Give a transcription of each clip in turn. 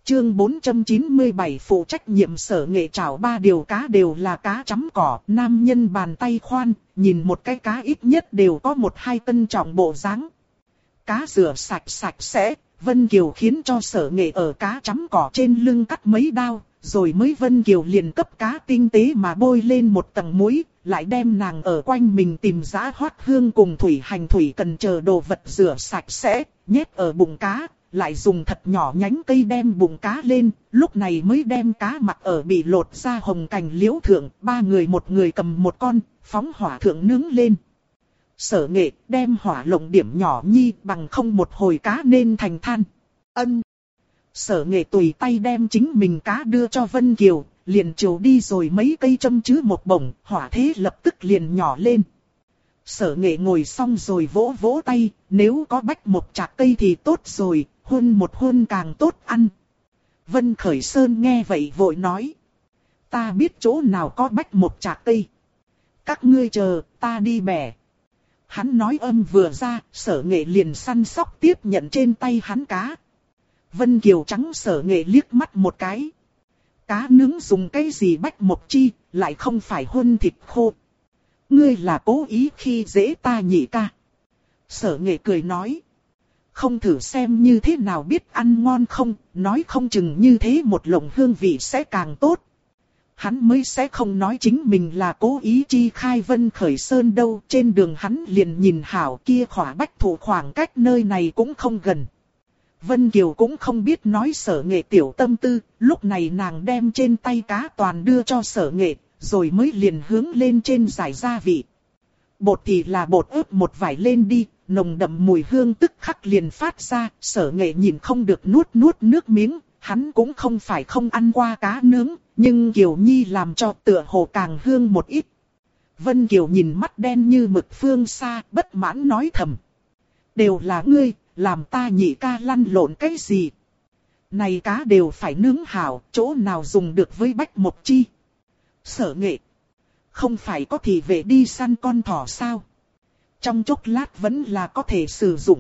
Chương 497 phụ trách nhiệm Sở Nghệ chảo 3 điều cá đều là cá chấm cỏ, nam nhân bàn tay khoan, nhìn một cái cá ít nhất đều có 1-2 cân trọng bộ dáng. Cá rửa sạch sạch sẽ, Vân Kiều khiến cho Sở Nghệ ở cá chấm cỏ trên lưng cắt mấy đao, rồi mới Vân Kiều liền cấp cá tinh tế mà bôi lên một tầng muối, lại đem nàng ở quanh mình tìm giá hoát hương cùng thủy hành thủy cần chờ đồ vật rửa sạch sẽ, nhét ở bụng cá. Lại dùng thật nhỏ nhánh cây đem bụng cá lên, lúc này mới đem cá mặc ở bị lột ra hồng cành liễu thượng, 3 người một người cầm một con, phóng hỏa thượng nướng lên. Sở Nghệ đem hỏa lộng điểm nhỏ nhi bằng không một hồi cá nên thành than. Ân. Sở Nghệ tùy tay đem chính mình cá đưa cho Vân Kiều, liền chiều đi rồi mấy cây châm chứ một bổng, hỏa thế lập tức liền nhỏ lên. Sở Nghệ ngồi xong rồi vỗ vỗ tay, nếu có bách một chạc cây thì tốt rồi, hun một hun càng tốt ăn. Vân Khởi Sơn nghe vậy vội nói. Ta biết chỗ nào có bách một chạc cây. Các ngươi chờ, ta đi bẻ. Hắn nói âm vừa ra, Sở Nghệ liền săn sóc tiếp nhận trên tay hắn cá. Vân Kiều trắng Sở Nghệ liếc mắt một cái. Cá nướng dùng cái gì bách một chi, lại không phải hun thịt khô. Ngươi là cố ý khi dễ ta nhị ca. Sở Nghệ cười nói. Không thử xem như thế nào biết ăn ngon không, nói không chừng như thế một lồng hương vị sẽ càng tốt. Hắn mới sẽ không nói chính mình là cố ý chi khai Vân Khởi Sơn đâu. Trên đường hắn liền nhìn hảo kia khỏa bách thụ khoảng cách nơi này cũng không gần. Vân Kiều cũng không biết nói Sở Nghệ tiểu tâm tư, lúc này nàng đem trên tay cá toàn đưa cho Sở Nghệ, rồi mới liền hướng lên trên giải gia vị. Bột thì là bột ướp một vải lên đi, nồng đậm mùi hương tức khắc liền phát ra, Sở Nghệ nhìn không được nuốt nước miếng, hắn cũng không phải không ăn qua cá nướng, nhưng Kiều Nhi làm cho tựa hồ càng hương một ít. Vân Kiều nhìn mắt đen như mực phương xa, bất mãn nói thầm. Đều là ngươi, làm ta nhị ca lăn lộn cái gì? Này cá đều phải nướng hảo, chỗ nào dùng được với bách một chi? Sở Nghệ. Không phải có thì về đi săn con thỏ sao? Trong chốc lát vẫn là có thể sử dụng.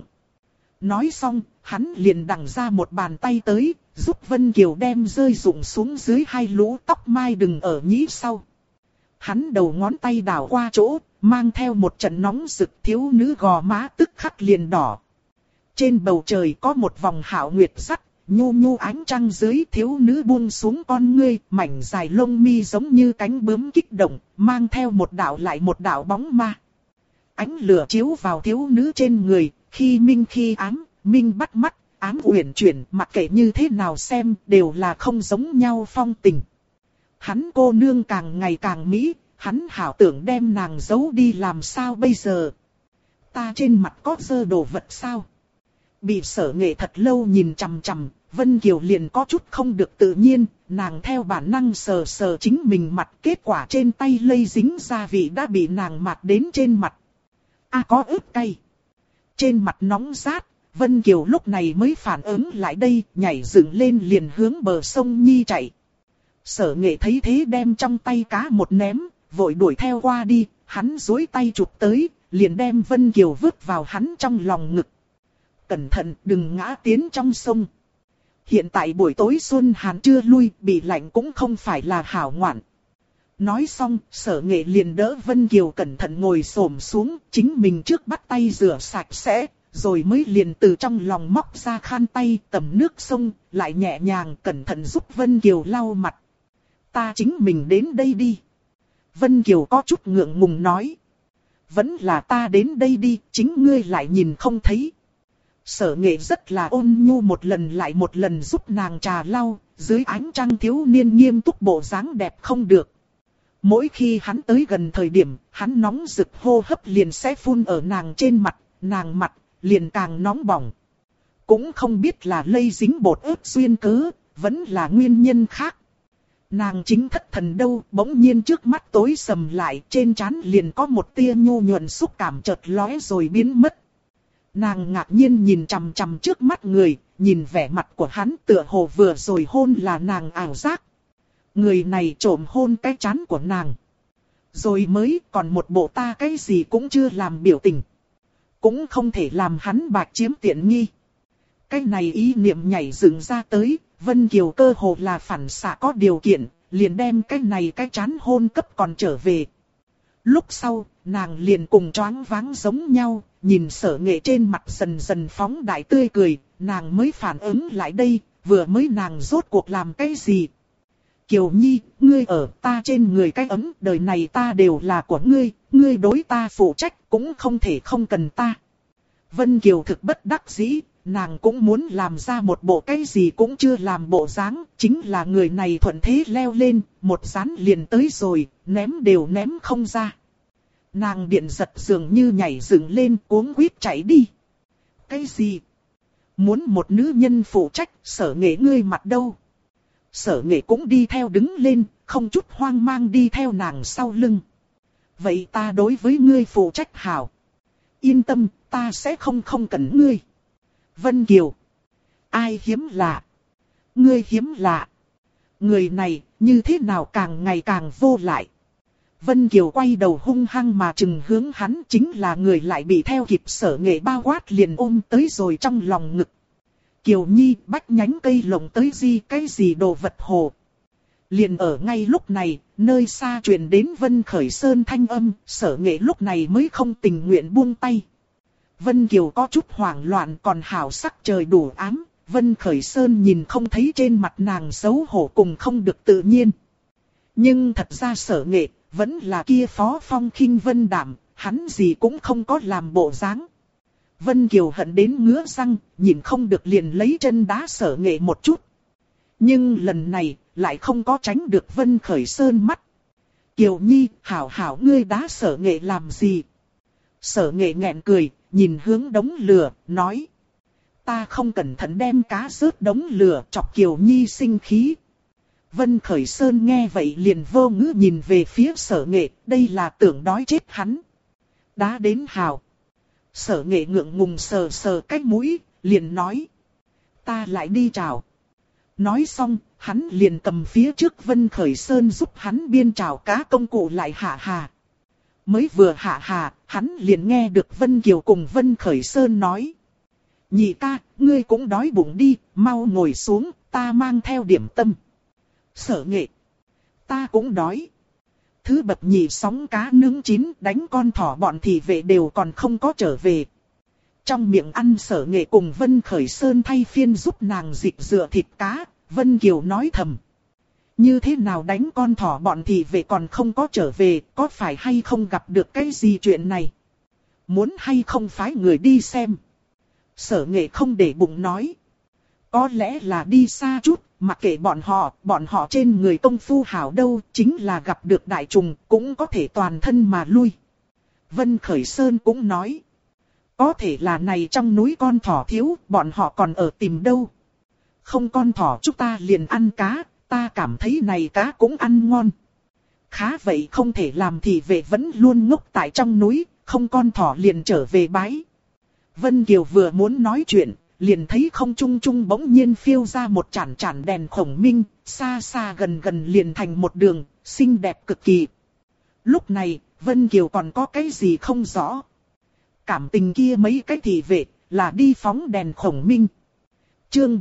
Nói xong, hắn liền đằng ra một bàn tay tới, giúp Vân Kiều đem rơi rụng xuống dưới 2 lũ tóc mai đừng ở nhĩ sau. Hắn đầu ngón tay đảo qua chỗ, mang theo một trận nóng rực, thiếu nữ gò má tức khắc liền đỏ. Trên bầu trời có một vòng hảo nguyệt sắc, nhu nhu ánh trăng dưới, thiếu nữ buông xuống con ngươi, mảnh dài lông mi giống như cánh bướm kích động, mang theo một đạo lại một đạo bóng ma. Ánh lửa chiếu vào thiếu nữ trên người, khi minh khi ám, minh bắt mắt, ám uyển chuyển, mặc kệ như thế nào xem, đều là không giống nhau phong tình. Hắn cô nương càng ngày càng mỹ, hắn hảo tưởng đem nàng giấu đi làm sao bây giờ? Ta trên mặt có dơ đồ vật sao? Bị Sở Nghệ thật lâu nhìn chằm chằm, Vân Kiều liền có chút không được tự nhiên, nàng theo bản năng sờ sờ chính mình mặt, kết quả trên tay lây dính gia vị đã bị nàng mạt đến trên mặt. Có ớt cay. Trên mặt nóng rát, Vân Kiều lúc này mới phản ứng lại đây, nhảy dựng lên liền hướng bờ sông Nhi chạy. Sở Nghệ thấy thế đem trong tay cá một ném, vội đuổi theo qua đi, hắn duỗi tay chụp tới, liền đem Vân Kiều vứt vào hắn trong lòng ngực. Cẩn thận đừng ngã tiến trong sông. Hiện tại buổi tối xuân hàn chưa lui, bị lạnh cũng không phải là hảo ngoạn. Nói xong, Sở Nghệ liền đỡ Vân Kiều cẩn thận ngồi xổm xuống, chính mình trước bắt tay rửa sạch sẽ, rồi mới liền từ trong lòng móc ra khăn tay tầm nước sông, lại nhẹ nhàng cẩn thận giúp Vân Kiều lau mặt. Ta chính mình đến đây đi. Vân Kiều có chút ngượng ngùng nói. Vẫn là ta đến đây đi, chính ngươi lại nhìn không thấy. Sở Nghệ rất là ôn nhu một lần lại một lần giúp nàng trà lau, dưới ánh trăng thiếu niên nghiêm túc bộ dáng đẹp không được. Mỗi khi hắn tới gần thời điểm, hắn nóng rực hô hấp liền sẽ phun ở nàng trên mặt, nàng mặt liền càng nóng bỏng. Cũng không biết là lây dính bột ớt duyên cớ, vẫn là nguyên nhân khác. Nàng chính thất thần đâu, bỗng nhiên trước mắt tối sầm lại, trên trán liền có một tia nhu nhuận xúc cảm chợt lóe rồi biến mất. Nàng ngạc nhiên nhìn chằm chằm trước mắt người, nhìn vẻ mặt của hắn tựa hồ vừa rồi hôn là nàng ảo giác. Người này trộm hôn cái trán của nàng. Rồi mới còn một bộ ta cái gì cũng chưa làm biểu tình. Cũng không thể làm hắn bạc chiếm tiện nghi. Cái này ý niệm nhảy dựng ra tới, Vân Kiều cơ hồ là phản xạ có điều kiện, liền đem cái này cái chán hôn cấp còn trở về. Lúc sau, nàng liền cùng choáng váng giống nhau, nhìn Sở Nghệ trên mặt dần dần phóng đại tươi cười, nàng mới phản ứng lại đây, vừa mới nàng rốt cuộc làm cái gì. Kiều Nhi, ngươi ở ta trên người cái ấm, đời này ta đều là của ngươi, ngươi đối ta phụ trách cũng không thể không cần ta. Vân Kiều thực bất đắc dĩ, nàng cũng muốn làm ra một bộ cái gì cũng chưa làm bộ dáng, chính là người này thuận thế leo lên, một dán liền tới rồi, ném đều ném không ra. Nàng điện giật dường như nhảy dựng lên cuống quýt chạy đi. Cái gì? Muốn một nữ nhân phụ trách, Sở Nghệ ngươi mặt đâu? Sở Nghệ cũng đi theo đứng lên, không chút hoang mang đi theo nàng sau lưng. Vậy ta đối với ngươi phụ trách hảo. Yên tâm, ta sẽ không cần ngươi. Vân Kiều. Ai hiếm lạ? Ngươi hiếm lạ. Người này, như thế nào càng ngày càng vô lại. Vân Kiều quay đầu hung hăng mà trừng hướng hắn, chính là người lại bị theo kịp Sở Nghệ bao quát liền ôm tới rồi trong lòng ngực. Kiều Nhi, bách nhánh cây lồng tới gì cái gì đồ vật hồ. Liền ở ngay lúc này, nơi xa truyền đến Vân Khởi Sơn thanh âm, Sở Nghệ lúc này mới không tình nguyện buông tay. Vân Kiều có chút hoảng loạn, còn hảo sắc trời đủ ám, Vân Khởi Sơn nhìn không thấy trên mặt nàng xấu hổ cùng không được tự nhiên. Nhưng thật ra Sở Nghệ, vẫn là kia phó phong khinh vân đạm, hắn gì cũng không có làm bộ dáng. Vân Kiều hận đến ngứa răng, nhìn không được liền lấy chân đá Sở Nghệ một chút. Nhưng lần này, lại không có tránh được Vân Khởi Sơn mắt. Kiều Nhi, hảo hảo ngươi đá Sở Nghệ làm gì? Sở Nghệ nghẹn cười, nhìn hướng đống lửa, nói. Ta không cẩn thận đem cá rớt đống lửa, chọc Kiều Nhi sinh khí. Vân Khởi Sơn nghe vậy liền vô ngữ nhìn về phía Sở Nghệ, đây là tưởng đói chết hắn. Đá đến hào. Sở Nghệ ngượng ngùng sờ sờ cái mũi, liền nói. Ta lại đi chào. Nói xong, hắn liền cầm phía trước Vân Khởi Sơn giúp hắn biên chào cá công cụ lại hạ hà. Mới vừa hạ hà, hắn liền nghe được Vân Kiều cùng Vân Khởi Sơn nói. Nhị ca, ngươi cũng đói bụng đi, mau ngồi xuống, ta mang theo điểm tâm. Sở Nghệ. Ta cũng đói. Thứ bậc nhị sóng cá nướng chín đánh con thỏ bọn thị vệ đều còn không có trở về. Trong miệng ăn Sở Nghệ cùng Vân Khởi Sơn thay phiên giúp nàng dịch rửa thịt cá, Vân Kiều nói thầm. Như thế nào đánh con thỏ bọn thị vệ còn không có trở về, có phải hay không gặp được cái gì chuyện này? Muốn hay không phái người đi xem? Sở Nghệ không để bụng nói. Có lẽ là đi xa chút, mặc kệ bọn họ trên người công phu hảo đâu, chính là gặp được đại trùng, cũng có thể toàn thân mà lui. Vân Khởi Sơn cũng nói. Có thể là này trong núi con thỏ thiếu, bọn họ còn ở tìm đâu. Không con thỏ chúng ta liền ăn cá, ta cảm thấy này cá cũng ăn ngon. Khá vậy không thể làm thì vệ vẫn luôn ngốc tại trong núi, không con thỏ liền trở về bái. Vân Kiều vừa muốn nói chuyện, liền thấy không trung trung bỗng nhiên phiêu ra một chản chản đèn khổng minh, xa xa gần gần liền thành một đường, xinh đẹp cực kỳ. Lúc này, Vân Kiều còn có cái gì không rõ. Cảm tình kia mấy cái thị vệ, là đi phóng đèn khổng minh. Chương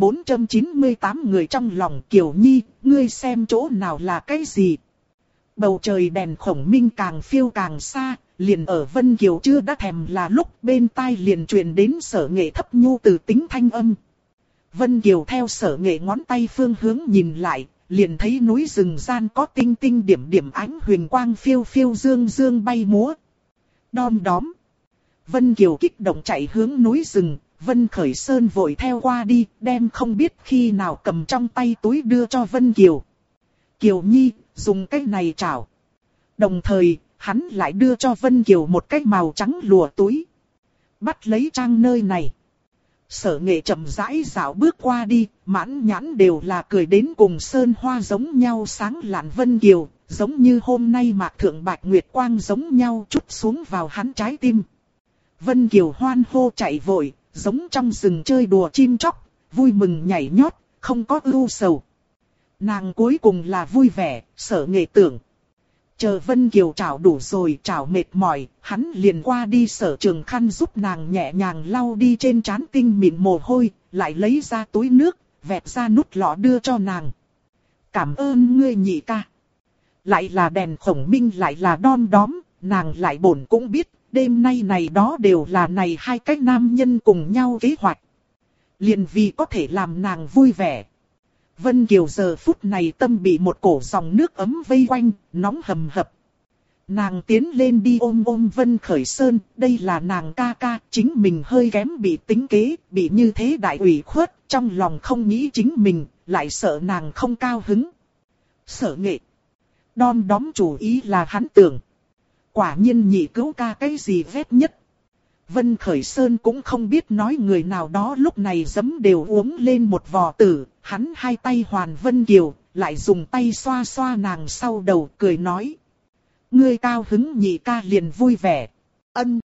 498 người trong lòng Kiều Nhi, ngươi xem chỗ nào là cái gì. Bầu trời đèn khổng minh càng phiêu càng xa, liền ở Vân Kiều chưa đã thèm là lúc bên tai liền truyền đến Sở Nghệ thấp nhu từ tính thanh âm. Vân Kiều theo Sở Nghệ ngón tay phương hướng nhìn lại, liền thấy núi rừng gian có tinh tinh điểm điểm ánh huyền quang phiêu phiêu dương dương bay múa. Đom đóm. Vân Kiều kích động chạy hướng núi rừng, Vân Khởi Sơn vội theo qua đi, đem không biết khi nào cầm trong tay túi đưa cho Vân Kiều. Kiều Nhi, dùng cái này chảo. Đồng thời, hắn lại đưa cho Vân Kiều một cái màu trắng lụa túi. Bắt lấy trang nơi này. Sở Nghệ chậm rãi dạo bước qua đi, mãn nhãn đều là cười đến cùng sơn hoa giống nhau sáng lạn. Vân Kiều, giống như hôm nay mạc thượng bạch nguyệt quang giống nhau trút xuống vào hắn trái tim. Vân Kiều hoan hô chạy vội, giống trong rừng chơi đùa chim chóc, vui mừng nhảy nhót, không có ưu sầu. Nàng cuối cùng là vui vẻ, Sở Nghệ tưởng. Chờ Vân Kiều chảo đủ rồi, chảo mệt mỏi, hắn liền qua đi Sở Trường khăn giúp nàng nhẹ nhàng lau đi trên trán tinh mịn mồ hôi, lại lấy ra túi nước, vẹt ra nút lọ đưa cho nàng. Cảm ơn ngươi nhị ca. Lại là đèn khổng minh lại là đom đóm, nàng lại bổn cũng biết, đêm nay này đó đều là này hai cái nam nhân cùng nhau kế hoạch. Liền vì có thể làm nàng vui vẻ. Vân Kiều giờ phút này tâm bị một cổ dòng nước ấm vây quanh, nóng hầm hập. Nàng tiến lên đi ôm Vân Khởi Sơn, đây là nàng ca ca, chính mình hơi kém bị tính kế, bị như thế đại ủy khuất, trong lòng không nghĩ chính mình, lại sợ nàng không cao hứng. Sở Nghệ. Đom đóm chủ ý là hắn tưởng. Quả nhiên nhị cứu ca cái gì vét nhất. Vân Khởi Sơn cũng không biết nói người nào đó lúc này giấm đều uống lên một vò tử, hắn hai tay hoàn Vân Kiều, lại dùng tay xoa xoa nàng sau đầu cười nói. Ngươi cao hứng nhị ca liền vui vẻ. Ân.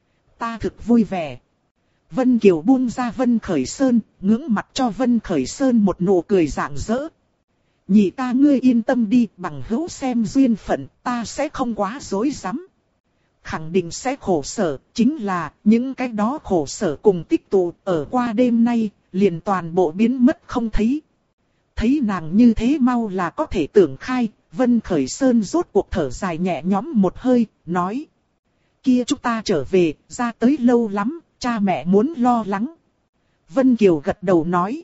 Ta thực vui vẻ. Vân Kiều buông ra Vân Khởi Sơn, ngưỡng mặt cho Vân Khởi Sơn một nụ cười rạng rỡ. Nhị ca ngươi yên tâm đi, bằng hữu xem duyên phận, ta sẽ không quá dối rắm. Khẳng định sẽ khổ sở, chính là những cái đó khổ sở cùng tích tụ ở qua đêm nay, liền toàn bộ biến mất không thấy. Thấy nàng như thế mau là có thể tưởng khai, Vân Khởi Sơn rốt cuộc thở dài nhẹ nhõm một hơi, nói. Kia chúng ta trở về, ra tới lâu lắm, cha mẹ muốn lo lắng. Vân Kiều gật đầu nói.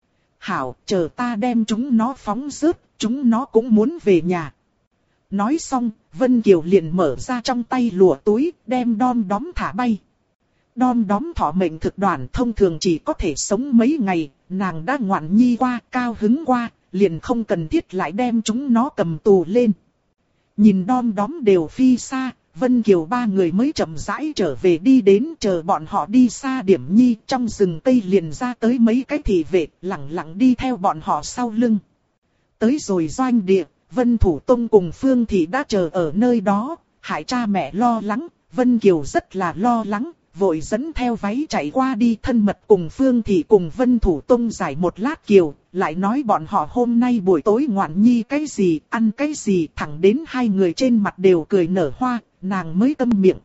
Hảo, chờ ta đem chúng nó phóng rớt, chúng nó cũng muốn về nhà. Nói xong, Vân Kiều liền mở ra trong tay lụa túi, đem đom đóm thả bay. Đom đóm thọ mệnh thực đoàn thông thường chỉ có thể sống mấy ngày, nàng đã ngoạn nhi qua, cao hứng qua, liền không cần thiết lại đem chúng nó cầm tù lên. Nhìn đom đóm đều phi xa, Vân Kiều ba người mới chậm rãi trở về đi đến, chờ bọn họ đi xa điểm nhi, trong rừng cây liền ra tới mấy cái thị vệ, lẳng lặng đi theo bọn họ sau lưng. Tới rồi doanh địa, Vân Thủ Tông cùng Phương Thị đã chờ ở nơi đó, hại cha mẹ lo lắng, Vân Kiều rất là lo lắng, vội dẫn theo váy chạy qua đi thân mật cùng Phương Thị cùng Vân Thủ Tông giải một lát Kiều, lại nói bọn họ hôm nay buổi tối ngoạn nhi cái gì, ăn cái gì, thẳng đến hai người trên mặt đều cười nở hoa, nàng mới câm miệng.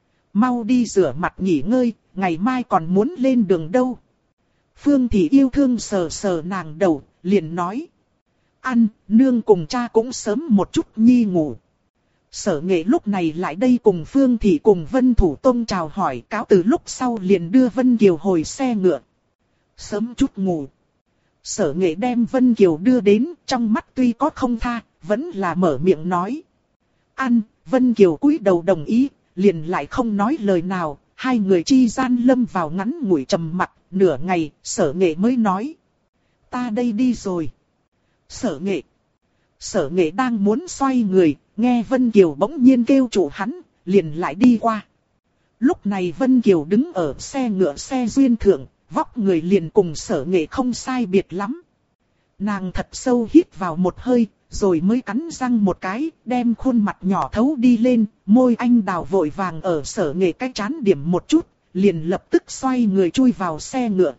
Mau đi rửa mặt nghỉ ngơi, ngày mai còn muốn lên đường đâu. Phương Thị yêu thương sờ sờ nàng đầu, liền nói. Ăn, nương cùng cha cũng sớm một chút nhi ngủ. Sở Nghệ lúc này lại đây cùng Phương Thị cùng Vân Thủ Tông chào hỏi, cáo từ lúc sau liền đưa Vân Kiều hồi xe ngựa. Sớm chút ngủ. Sở Nghệ đem Vân Kiều đưa đến, trong mắt tuy có không tha, vẫn là mở miệng nói. Ăn, Vân Kiều cúi đầu đồng ý, liền lại không nói lời nào, hai người chi gian lâm vào ngắn ngủi trầm mặc, nửa ngày, Sở Nghệ mới nói. Ta đây đi rồi. Sở Nghệ. Sở Nghệ đang muốn xoay người, nghe Vân Kiều bỗng nhiên kêu chủ hắn, liền lại đi qua. Lúc này Vân Kiều đứng ở xe ngựa xe duyên thượng, vóc người liền cùng Sở Nghệ không sai biệt lắm. Nàng thật sâu hít vào một hơi, rồi mới cắn răng một cái, đem khuôn mặt nhỏ thấu đi lên, môi anh đào vội vàng ở Sở Nghệ cái chán điểm một chút, liền lập tức xoay người chui vào xe ngựa.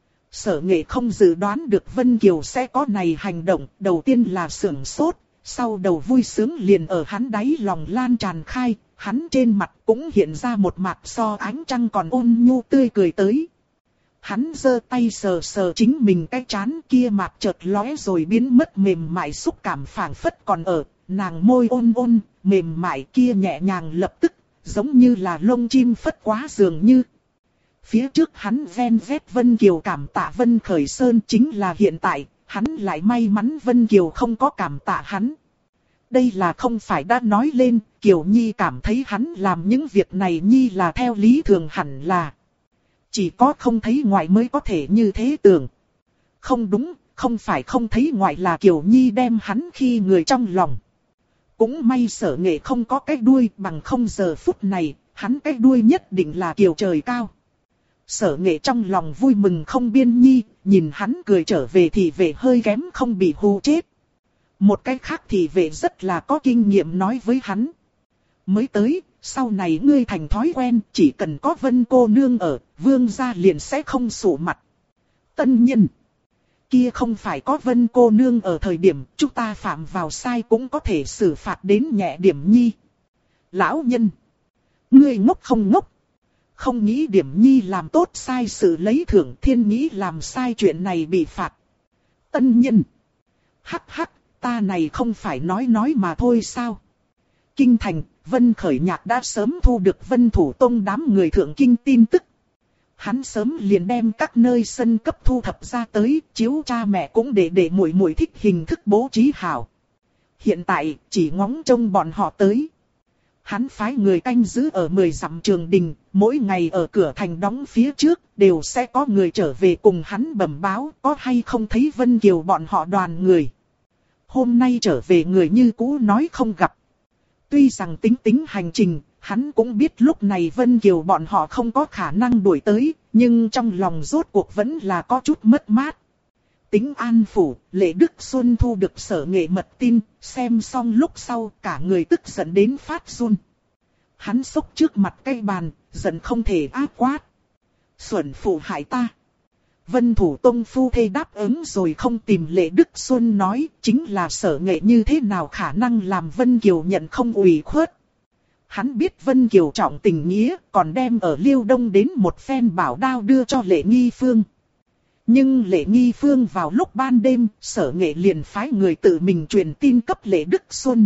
Sở Nghệ không dự đoán được Vân Kiều sẽ có này hành động, đầu tiên là sửng sốt, sau đầu vui sướng liền ở hắn đáy lòng lan tràn khai, hắn trên mặt cũng hiện ra một mặt so ánh trăng còn ôn nhu tươi cười tới. Hắn giơ tay sờ sờ chính mình cái trán kia mặt chợt lóe rồi biến mất mềm mại xúc cảm phảng phất còn ở, nàng môi ôn ôn, mềm mại kia nhẹ nhàng lập tức, giống như là lông chim phất quá dường như. Phía trước hắn ven vét Vân Kiều cảm tạ Vân Khởi Sơn chính là hiện tại, hắn lại may mắn Vân Kiều không có cảm tạ hắn. Đây là không phải đã nói lên, Kiều Nhi cảm thấy hắn làm những việc này Nhi là theo lý thường hẳn là. Chỉ có không thấy ngoại mới có thể như thế tưởng. Không đúng, không phải không thấy ngoại là Kiều Nhi đem hắn khi người trong lòng. Cũng may Sở Nghệ không có cái đuôi bằng không giờ phút này, hắn cái đuôi nhất định là Kiều trời cao. Sở Nghệ trong lòng vui mừng không biên nhi, nhìn hắn cười trở về thì vệ hơi kém không bị hù chết. Một cái khác thì vệ rất là có kinh nghiệm nói với hắn. Mới tới, sau này ngươi thành thói quen, chỉ cần có Vân cô nương ở, vương gia liền sẽ không sụ mặt. Tân nhân. Kia không phải có Vân cô nương ở thời điểm chúng ta phạm vào sai cũng có thể xử phạt đến nhẹ điểm nhi. Lão nhân, ngươi ngốc không ngốc? Không nghĩ điểm nhi làm tốt sai sự lấy thưởng, thiên nghĩ làm sai chuyện này bị phạt. Tân nhân, hắc hắc, ta này không phải nói mà thôi sao? Kinh thành, Vân Khởi Nhạc đã sớm thu được Vân Thủ Tông đám người thượng kinh tin tức. Hắn sớm liền đem các nơi sân cấp thu thập ra tới, chiếu cha mẹ cũng để muội muội thích hình thức bố trí hảo. Hiện tại, chỉ ngóng trông bọn họ tới. Hắn phái người canh giữ ở 10 dặm trường đình, mỗi ngày ở cửa thành đóng phía trước, đều sẽ có người trở về cùng hắn bẩm báo có hay không thấy Vân Kiều bọn họ đoàn người. Hôm nay trở về người như cũ nói không gặp. Tuy rằng tính hành trình, hắn cũng biết lúc này Vân Kiều bọn họ không có khả năng đuổi tới, nhưng trong lòng rốt cuộc vẫn là có chút mất mát. Tính An Phủ, Lệ Đức Xuân thu được Sở Nghệ mật tin, xem xong lúc sau cả người tức giận đến phát run. Hắn xốc trước mặt cây bàn, giận không thể áp quát. Xuẩn phụ hại ta. Vân Thủ Tông phu thê đáp ứng rồi không tìm Lệ Đức Xuân nói, chính là Sở Nghệ như thế nào khả năng làm Vân Kiều nhận không ủy khuất. Hắn biết Vân Kiều trọng tình nghĩa, còn đem ở Liêu Đông đến một phen bảo đao đưa cho Lệ Nghi Phương. Nhưng Lệ Nghi Phương vào lúc ban đêm, Sở Nghệ liền phái người tự mình truyền tin cấp Lệ Đức Xuân.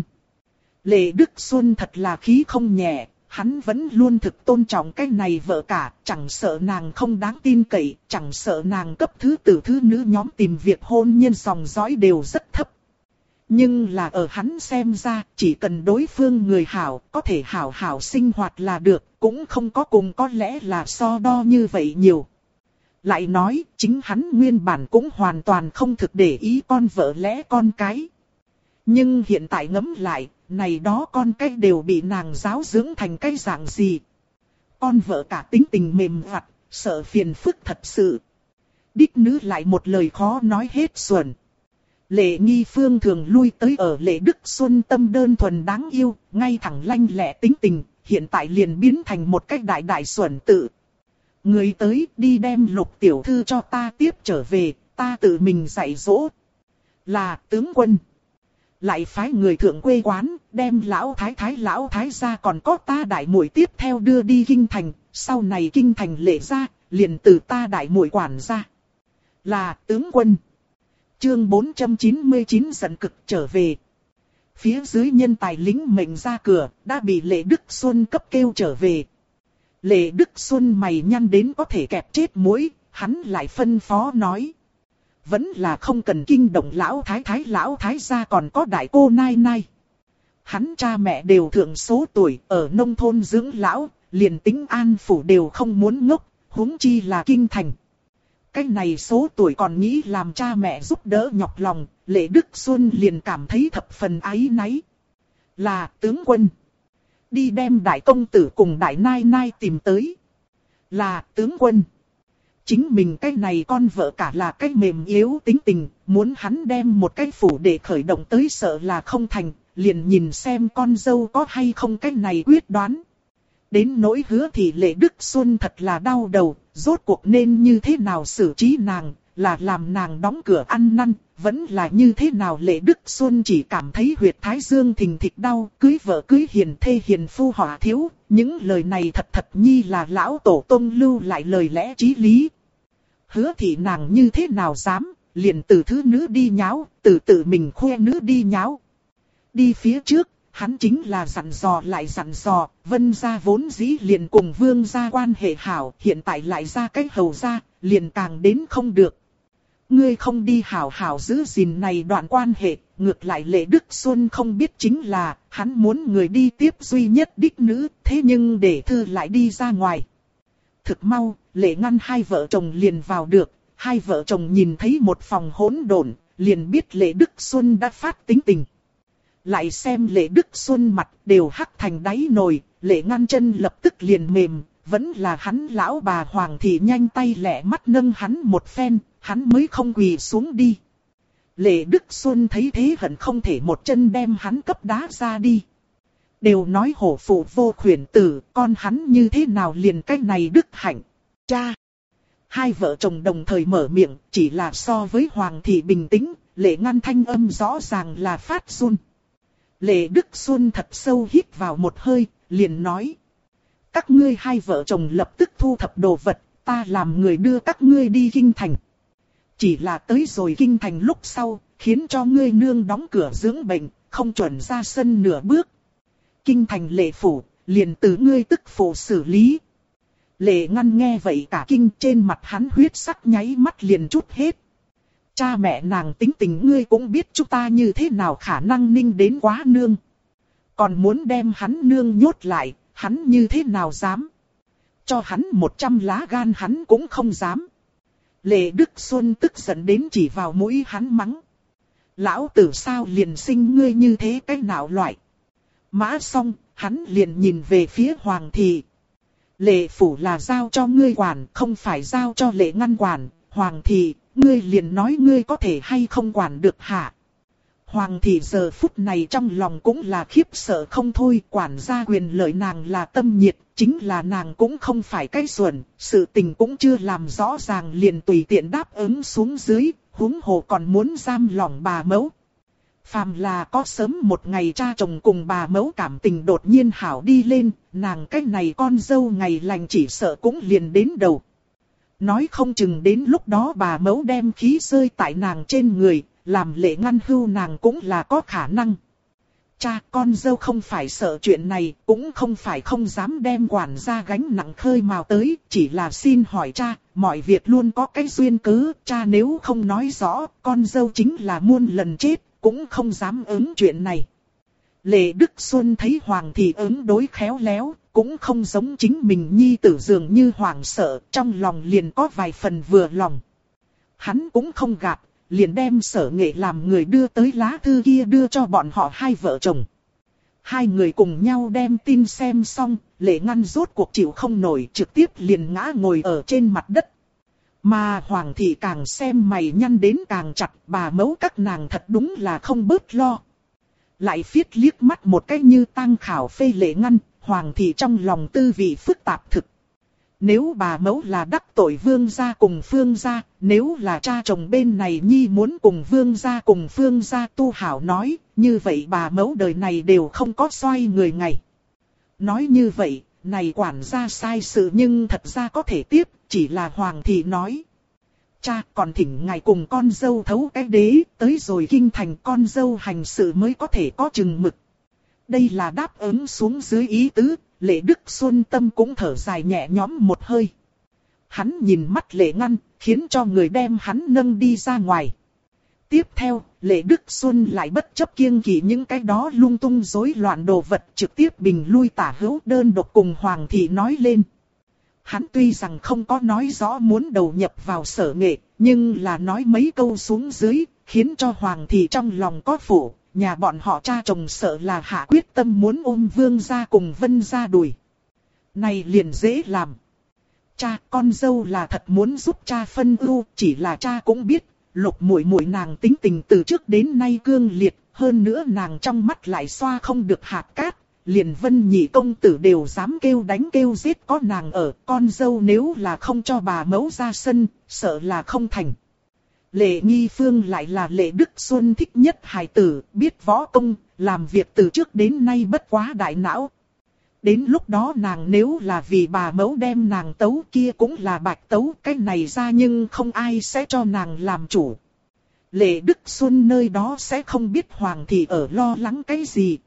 Lệ Đức Xuân thật là khí không nhẹ, hắn vẫn luôn thực tôn trọng cái này vợ cả, chẳng sợ nàng không đáng tin cậy, chẳng sợ nàng cấp thứ tử thứ nữ nhóm tìm việc hôn nhân dòng dõi đều rất thấp. Nhưng là ở hắn xem ra, chỉ cần đối phương người hảo, có thể hảo hảo sinh hoạt là được, cũng không có cùng có lẽ là so đo như vậy nhiều. Lại nói, chính hắn nguyên bản cũng hoàn toàn không thực để ý con vợ lẽ con cái. Nhưng hiện tại ngẫm lại, này đó con cái đều bị nàng giáo dưỡng thành cái dạng gì. Con vợ cả tính tình mềm vặt, sợ phiền phức thật sự. Đích nữ lại một lời khó nói hết xuẩn. Lệ Nghi Phương thường lui tới ở Lệ Đức Xuân tâm đơn thuần đáng yêu, ngay thẳng lanh lẹ tính tình, hiện tại liền biến thành một cách đại xuẩn tự. Người tới đi đem Lục tiểu thư cho ta tiếp trở về, ta tự mình dạy dỗ. Là tướng quân. Lại phái người thượng quê quán, đem lão thái gia còn có ta đại muội tiếp theo đưa đi kinh thành, sau này kinh thành Lệ gia, liền từ ta đại muội quản gia. Là tướng quân. Chương 499 giận cực trở về. Phía dưới nhân tài lính mệnh ra cửa, đã bị Lệ Đức Xuân cấp kêu trở về. Lệ Đức Xuân mày nhăn đến có thể kẹp chết muỗi, hắn lại phân phó nói. Vẫn là không cần kinh động lão thái gia còn có đại cô nai nai. Hắn cha mẹ đều thượng số tuổi, ở nông thôn dưỡng lão, liền tính An Phủ đều không muốn ngốc, huống chi là kinh thành. Cái này số tuổi còn nghĩ làm cha mẹ giúp đỡ nhọc lòng, Lệ Đức Xuân liền cảm thấy thập phần áy náy. Là tướng quân. Đi đem đại công tử cùng đại nai nai tìm tới. Là tướng quân. Chính mình cái này con vợ cả là cái mềm yếu tính tình, muốn hắn đem một cái phủ để khởi động tới sợ là không thành, liền nhìn xem con dâu có hay không cái này quyết đoán. Đến nỗi Hứa thì Lệ Đức Xuân thật là đau đầu, rốt cuộc nên như thế nào xử trí nàng, là làm nàng đóng cửa ăn năn, vẫn là như thế nào. Lệ Đức Xuân chỉ cảm thấy huyệt thái dương thình thịch đau, cưới vợ cưới hiền thê hiền phu họa thiếu, những lời này thật nhi là lão tổ tông lưu lại lời lẽ chí lý. Hứa thì nàng như thế nào dám, liền từ thứ nữ đi nháo, từ tự mình khoe nữ đi nháo. Đi phía trước, hắn chính là dặn dò lại dặn dò, Vân gia vốn dĩ liền cùng Vương gia quan hệ hảo, hiện tại lại ra cái hầu gia, liền càng đến không được. Ngươi không đi hảo hảo giữ gìn này đoạn quan hệ, ngược lại Lệ Đức Xuân không biết chính là, hắn muốn người đi tiếp duy nhất đích nữ, thế nhưng để thư lại đi ra ngoài. Thực mau, Lệ Ngăn hai vợ chồng liền vào được, hai vợ chồng nhìn thấy một phòng hỗn độn, liền biết Lệ Đức Xuân đã phát tính tình. Lại xem Lệ Đức Xuân mặt đều hắc thành đáy nồi, Lệ Ngăn chân lập tức liền mềm, vẫn là hắn lão bà Hoàng thị nhanh tay lẹ mắt nâng hắn một phen, hắn mới không quỳ xuống đi. Lệ Đức Xuân thấy thế hận không thể một chân đem hắn cấp đá ra đi. Đều nói hổ phụ vô khuyển tử, con hắn như thế nào liền cái này đức hạnh. Cha! Hai vợ chồng đồng thời mở miệng, chỉ là so với Hoàng thị bình tĩnh, Lệ Ngăn thanh âm rõ ràng là phát run. Lệ Đức Xuân thật sâu hít vào một hơi, liền nói. Các ngươi hai vợ chồng lập tức thu thập đồ vật, ta làm người đưa các ngươi đi kinh thành. Chỉ là tới rồi kinh thành lúc sau, khiến cho ngươi nương đóng cửa dưỡng bệnh, không chuẩn ra sân nửa bước. Kinh thành Lệ phủ, liền từ ngươi tức phụ xử lý. Lệ Ngăn nghe vậy cả kinh, trên mặt hắn huyết sắc nháy mắt liền chút hết. Cha mẹ nàng tính tình ngươi cũng biết chúng ta như thế nào khả năng ninh đến quá nương. Còn muốn đem hắn nương nhốt lại, hắn như thế nào dám. Cho hắn 100 lá gan hắn cũng không dám. Lệ Đức Xuân tức giận đến chỉ vào mũi hắn mắng. Lão tử sao liền sinh ngươi như thế cái nào loại. Mã xong, hắn liền nhìn về phía Hoàng thị. Lệ phủ là giao cho ngươi quản, không phải giao cho Lệ Ngăn quản. Hoàng thị, ngươi liền nói ngươi có thể hay không quản được hả? Hoàng thị giờ phút này trong lòng cũng là khiếp sợ không thôi, quản gia quyền lợi nàng là tâm nhiệt, chính là nàng cũng không phải cái xuẩn, sự tình cũng chưa làm rõ ràng liền tùy tiện đáp ứng xuống dưới, huống hồ còn muốn giam lỏng bà mẫu. Phàm là có sớm một ngày cha chồng cùng bà mẫu cảm tình đột nhiên hảo đi lên, nàng cái này con dâu ngày lành chỉ sợ cũng liền đến đầu. Nói không chừng đến lúc đó bà mẫu đem khí rơi tại nàng trên người, làm Lệ Ngăn hưu nàng cũng là có khả năng. Cha, con dâu không phải sợ chuyện này, cũng không phải không dám đem quản gia gánh nặng khơi mào tới, chỉ là xin hỏi cha, mọi việc luôn có cái duyên cớ, cha nếu không nói rõ, con dâu chính là muôn lần chết, cũng không dám ứng chuyện này. Lệ Đức Xuân thấy Hoàng thị ứng đối khéo léo, cũng không giống chính mình nhi tử dường như hoảng sợ, trong lòng liền có vài phần vừa lòng. Hắn cũng không gạt, liền đem Sở Nghệ làm người đưa tới lá thư kia đưa cho bọn họ hai vợ chồng. Hai người cùng nhau đem tin xem xong, Lệ Ngăn rốt cuộc chịu không nổi, trực tiếp liền ngã ngồi ở trên mặt đất. Mà Hoàng thị càng xem mày nhăn đến càng chặt, bà mẫu các nàng thật đúng là không bớt lo. Lại phiết liếc mắt một cái như tang khảo phê Lệ Ngăn, Hoàng thị trong lòng tư vị phức tạp thực. Nếu bà mẫu là đắc tội Vương gia cùng Phương gia, nếu là cha chồng bên này nhi muốn cùng Vương gia cùng Phương gia tu hảo nói, như vậy bà mẫu đời này đều không có xoay người ngày. Nói như vậy, này quản gia sai sự nhưng thật ra có thể tiếp, chỉ là Hoàng thị nói. Cha còn thỉnh ngài cùng con dâu thấu cái đế, tới rồi kinh thành con dâu hành sự mới có thể có chừng mực. Đây là đáp ứng xuống dưới ý tứ, Lệ Đức Xuân tâm cũng thở dài nhẹ nhõm một hơi. Hắn nhìn mắt Lệ Ngăn, khiến cho người đem hắn nâng đi ra ngoài. Tiếp theo, Lệ Đức Xuân lại bất chấp kiêng kỵ những cái đó lung tung rối loạn đồ vật trực tiếp bình lui tả hữu đơn độc cùng Hoàng thị nói lên. Hắn tuy rằng không có nói rõ muốn đầu nhập vào Sở Nghệ, nhưng là nói mấy câu xuống dưới, khiến cho Hoàng thị trong lòng có phủ. Nhà bọn họ cha chồng sợ là hạ quyết tâm muốn ôm Vương gia cùng Vân gia đùi. Này liền dễ làm. Cha, con dâu là thật muốn giúp cha phân ưu, chỉ là cha cũng biết, Lục muội muội nàng tính tình từ trước đến nay cương liệt, hơn nữa nàng trong mắt lại xoa không được hạt cát, liền Vân nhị công tử đều dám kêu đánh kêu giết có nàng ở, con dâu nếu là không cho bà mẫu ra sân, sợ là không thành. Lệ Nghi Phương lại là Lệ Đức Xuân thích nhất hài tử, biết võ công, làm việc từ trước đến nay bất quá đại não. Đến lúc đó nàng nếu là vì bà mẫu đem nàng tấu kia cũng là bạch tấu, cái này ra nhưng không ai sẽ cho nàng làm chủ. Lệ Đức Xuân nơi đó sẽ không biết Hoàng thị ở lo lắng cái gì.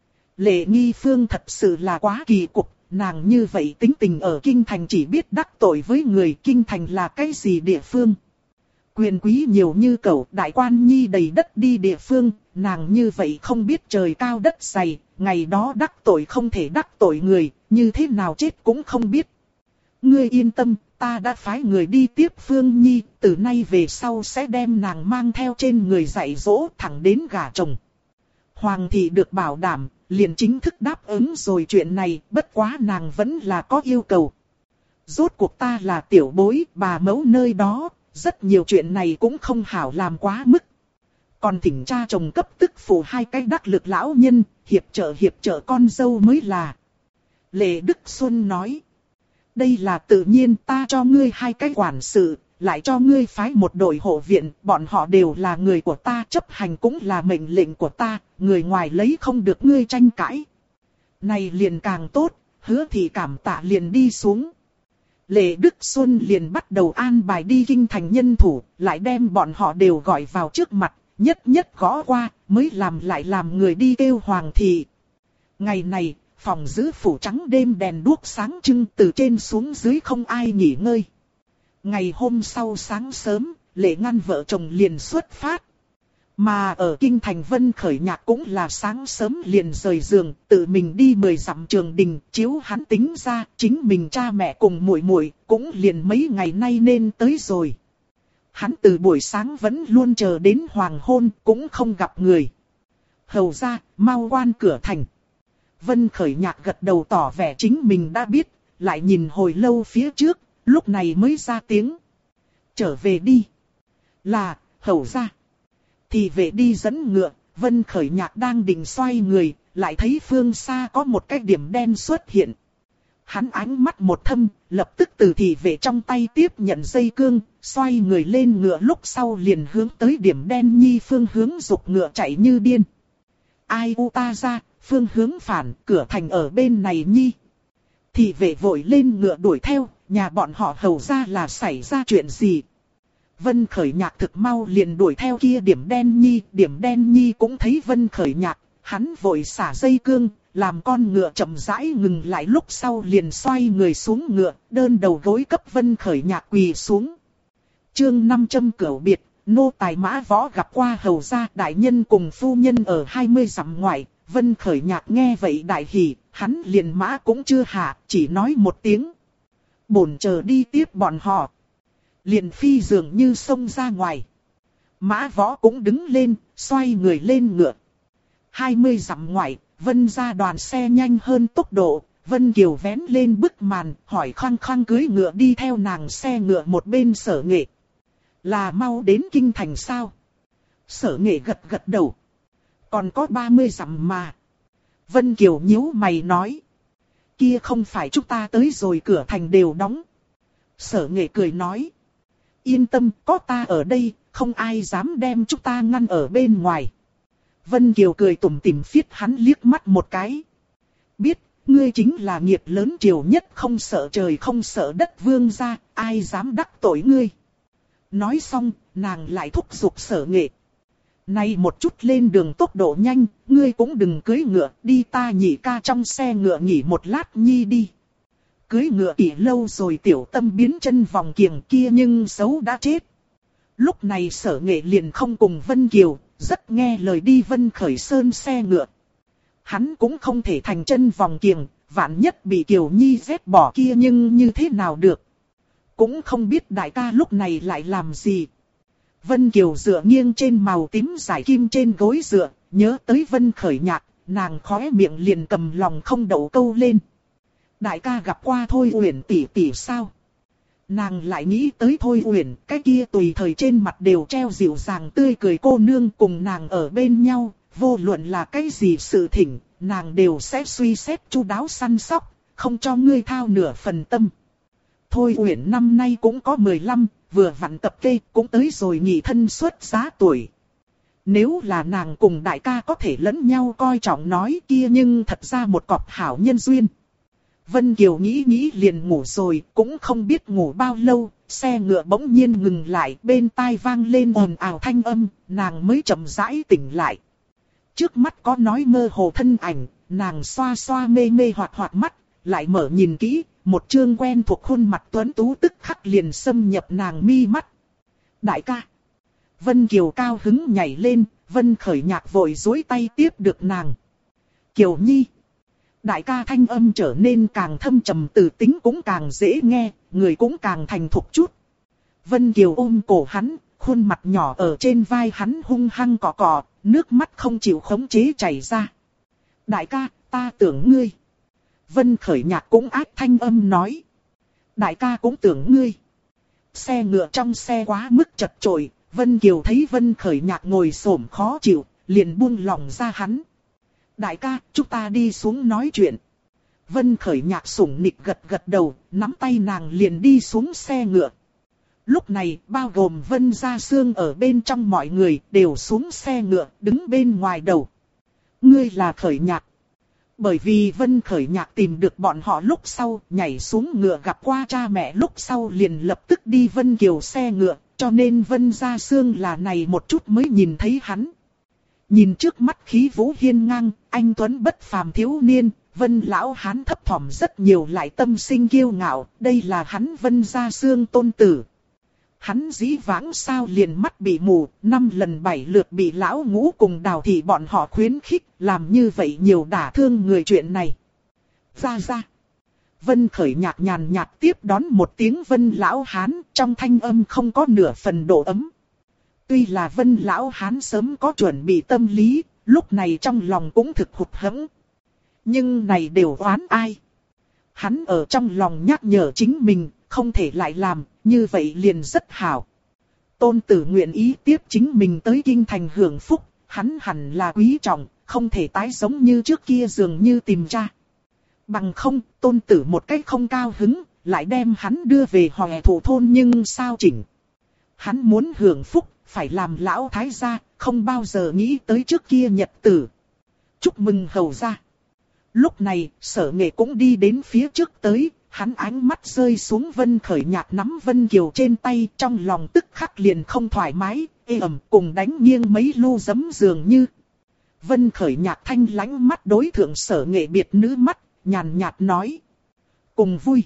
Lệ Nghi Phương thật sự là quá kỳ cục, nàng như vậy tính tình ở kinh thành chỉ biết đắc tội với người, kinh thành là cái gì địa phương. Quyền quý nhiều như cẩu, đại quan nhi đầy đất đi địa phương, nàng như vậy không biết trời cao đất dày, ngày đó đắc tội không thể đắc tội người, như thế nào chết cũng không biết. Ngươi yên tâm, ta đã phái người đi tiếp Phương Nhi, từ nay về sau sẽ đem nàng mang theo trên người dạy dỗ thẳng đến gả chồng. Hoàng thị được bảo đảm, liền chính thức đáp ứng rồi chuyện này, bất quá nàng vẫn là có yêu cầu. Rốt cuộc ta là tiểu bối, bà mẫu nơi đó. Rất nhiều chuyện này cũng không hảo làm quá mức. Còn thỉnh cha chồng cấp tức phụ hai cái đắc lực lão nhân, hiệp trợ con dâu mới là. Lệ Đức Xuân nói. Đây là tự nhiên, ta cho ngươi 2 cái quản sự, lại cho ngươi phái một đội hộ viện, bọn họ đều là người của ta, chấp hành cũng là mệnh lệnh của ta, người ngoài lấy không được ngươi tranh cãi. Này liền càng tốt, Hứa Thị cảm tạ liền đi xuống. Lệ Đức Xuân liền bắt đầu an bài đi kinh thành nhân thủ, lại đem bọn họ đều gọi vào trước mặt, nhất nhất gõ qua, mới làm người đi kêu Hoàng thị. Ngày này, phòng giữ phủ trắng đêm đèn đuốc sáng trưng, từ trên xuống dưới không ai nghỉ ngơi. Ngày hôm sau sáng sớm, Lệ Ngăn vợ chồng liền xuất phát. Mà ở kinh thành Vân Khởi Nhạc cũng là sáng sớm liền rời giường, tự mình đi 10 dặm trường đình, chiếu hắn tính ra, chính mình cha mẹ cùng muội muội cũng liền mấy ngày nay nên tới rồi. Hắn từ buổi sáng vẫn luôn chờ đến hoàng hôn, cũng không gặp người. Hầu ra, mau quan cửa thành. Vân Khởi Nhạc gật đầu tỏ vẻ chính mình đã biết, lại nhìn hồi lâu phía trước, lúc này mới ra tiếng. Trở về đi. Là, hầu ra. Thì vệ đi dẫn ngựa, Vân Khởi Nhạc đang định xoay người, lại thấy phương xa có một cái điểm đen xuất hiện. Hắn ánh mắt một thâm, lập tức từ thị vệ trong tay tiếp nhận dây cương, xoay người lên ngựa lúc sau liền hướng tới điểm đen nhi phương hướng dục ngựa chạy như điên. Ai u ta ra, phương hướng phản, cửa thành ở bên này nhi. Thị vệ vội lên ngựa đuổi theo, nhà bọn họ hầu ra là xảy ra chuyện gì. Vân Khởi Nhạc thực mau liền đuổi theo kia điểm đen nhi cũng thấy Vân Khởi Nhạc, hắn vội xả dây cương, làm con ngựa chậm rãi ngừng lại lúc sau liền xoay người xuống ngựa, đơn đầu gối cấp Vân Khởi Nhạc quỳ xuống. Chương 500 cửu biệt, nô tài Mã Võ gặp qua hầu gia đại nhân cùng phu nhân ở 20 dặm ngoài, Vân Khởi Nhạc nghe vậy đại hỉ, hắn liền mã cũng chưa hạ, chỉ nói một tiếng. Bổn chờ đi tiếp bọn họ. Liền phi dường như xông ra ngoài. Mã Võ cũng đứng lên, xoay người lên ngựa. 20 dặm ngoài, Vân ra đoàn xe nhanh hơn tốc độ, Vân Kiều vén lên bức màn, hỏi khăng khăng cưới ngựa đi theo nàng xe ngựa một bên Sở Nghệ. Là mau đến kinh thành sao? Sở Nghệ gật gật đầu. Còn có 30 dặm mà. Vân Kiều nhíu mày nói. Kia không phải chúng ta tới rồi cửa thành đều đóng. Sở Nghệ cười nói. Yên tâm, có ta ở đây, không ai dám đem chúng ta ngăn ở bên ngoài. Vân Kiều cười tủm tỉm phiết hắn liếc mắt một cái. Biết, ngươi chính là nghiệp lớn triều nhất không sợ trời không sợ đất vương gia, ai dám đắc tội ngươi. Nói xong, nàng lại thúc giục Sở Nghệ. Này một chút lên đường tốc độ nhanh, ngươi cũng đừng cưỡi ngựa, đi ta nhị ca trong xe ngựa nghỉ một lát nhi đi. Cưỡi ngựa ỉ lâu rồi tiểu tâm biến chân vòng kiềng kia nhưng xấu đã chết. Lúc này Sở Nghệ liền không cùng Vân Kiều, rất nghe lời đi Vân Khởi Sơn xe ngựa. Hắn cũng không thể thành chân vòng kiềng, vạn nhất bị Kiều Nhi vét bỏ kia nhưng như thế nào được. Cũng không biết đại ca lúc này lại làm gì. Vân Kiều dựa nghiêng trên màu tím giải kim trên gối dựa, nhớ tới Vân Khởi Nhạc, nàng khóe miệng liền cầm lòng không đậu câu lên. Đại ca gặp qua Thôi Uyển tỷ tỷ sao? Nàng lại nghĩ tới Thôi Uyển, cái kia tùy thời trên mặt đều treo dịu dàng tươi cười cô nương cùng nàng ở bên nhau, vô luận là cái gì sự thỉnh, nàng đều sẽ suy xét chu đáo săn sóc, không cho ngươi thao nửa phần tâm. Thôi Uyển năm nay cũng có 15, vừa vặn tập kê cũng tới rồi nghỉ thân xuất giá tuổi. Nếu là nàng cùng đại ca có thể lẫn nhau coi trọng nói kia nhưng thật ra một cọc hảo nhân duyên. Vân Kiều nghĩ liền ngủ rồi, cũng không biết ngủ bao lâu, xe ngựa bỗng nhiên ngừng lại, bên tai vang lên ồn ào thanh âm, nàng mới chậm rãi tỉnh lại. Trước mắt có nói mơ hồ thân ảnh, nàng xoa xoa mê mê hoạt mắt, lại mở nhìn kỹ, một chương quen thuộc khuôn mặt tuấn tú tức khắc liền xâm nhập nàng mi mắt. Đại ca! Vân Kiều cao hứng nhảy lên, Vân Khởi Nhạc vội duỗi tay tiếp được nàng. Kiều Nhi! Đại ca thanh âm trở nên càng thâm trầm, từ tính cũng càng dễ nghe, người cũng càng thành thục chút. Vân Kiều ôm cổ hắn, khuôn mặt nhỏ ở trên vai hắn hung hăng cọ cọ, nước mắt không chịu khống chế chảy ra. Đại ca, ta tưởng ngươi. Vân Khởi Nhạc cũng ác thanh âm nói. Đại ca cũng tưởng ngươi. Xe ngựa trong xe quá mức chật chội, Vân Kiều thấy Vân Khởi Nhạc ngồi xổm khó chịu, liền buông lòng ra hắn. Đại ca, chúng ta đi xuống nói chuyện. Vân Khởi Nhạc sủng nịch gật gật đầu, nắm tay nàng liền đi xuống xe ngựa. Lúc này, bao gồm Vân Gia Sương ở bên trong mọi người đều xuống xe ngựa, đứng bên ngoài đầu. Ngươi là Khởi Nhạc. Bởi vì Vân Khởi Nhạc tìm được bọn họ lúc sau, nhảy xuống ngựa gặp qua cha mẹ lúc sau liền lập tức đi Vân Kiều xe ngựa, cho nên Vân Gia Sương là này một chút mới nhìn thấy hắn. Nhìn trước mắt khí vũ hiên ngang, anh tuấn bất phàm thiếu niên, Vân lão hán thấp thỏm rất nhiều lại tâm sinh kiêu ngạo, đây là hắn Vân Gia Sương tôn tử. Hắn dĩ vãng sao liền mắt bị mù, 5 lần 7 lượt bị lão ngũ cùng Đào thị bọn họ khuyến khích, làm như vậy nhiều đả thương người chuyện này. Ra. Vân Khởi Nhạc nhàn nhạt tiếp đón một tiếng Vân lão hán, trong thanh âm không có nửa phần độ ấm. Tuy là Vân lão hán sớm có chuẩn bị tâm lý, lúc này trong lòng cũng thực hụt hẫng. Nhưng này đều oán ai? Hắn ở trong lòng nhắc nhở chính mình, không thể lại làm, như vậy liền rất hảo. Tôn tử nguyện ý tiếp chính mình tới kinh thành hưởng phúc, hắn hẳn là quý trọng, không thể tái giống như trước kia dường như tìm ra. Bằng không, tôn tử một cách không cao hứng, lại đem hắn đưa về Hòe Thủ thôn nhưng sao chỉnh. Hắn muốn hưởng phúc, phải làm lão thái gia, không bao giờ nghĩ tới trước kia nhật tử. Chúc mừng hầu gia. Lúc này, Sở Nghệ cũng đi đến phía trước tới, hắn ánh mắt rơi xuống Vân Khởi Nhạc nắm Vân Kiều trên tay, trong lòng tức khắc liền không thoải mái, ê ẩm cùng đánh nghiêng mấy lu giấm dường như. Vân Khởi Nhạc thanh lãnh mắt đối thượng Sở Nghệ biệt nữ mắt, nhàn nhạt nói. Cùng vui.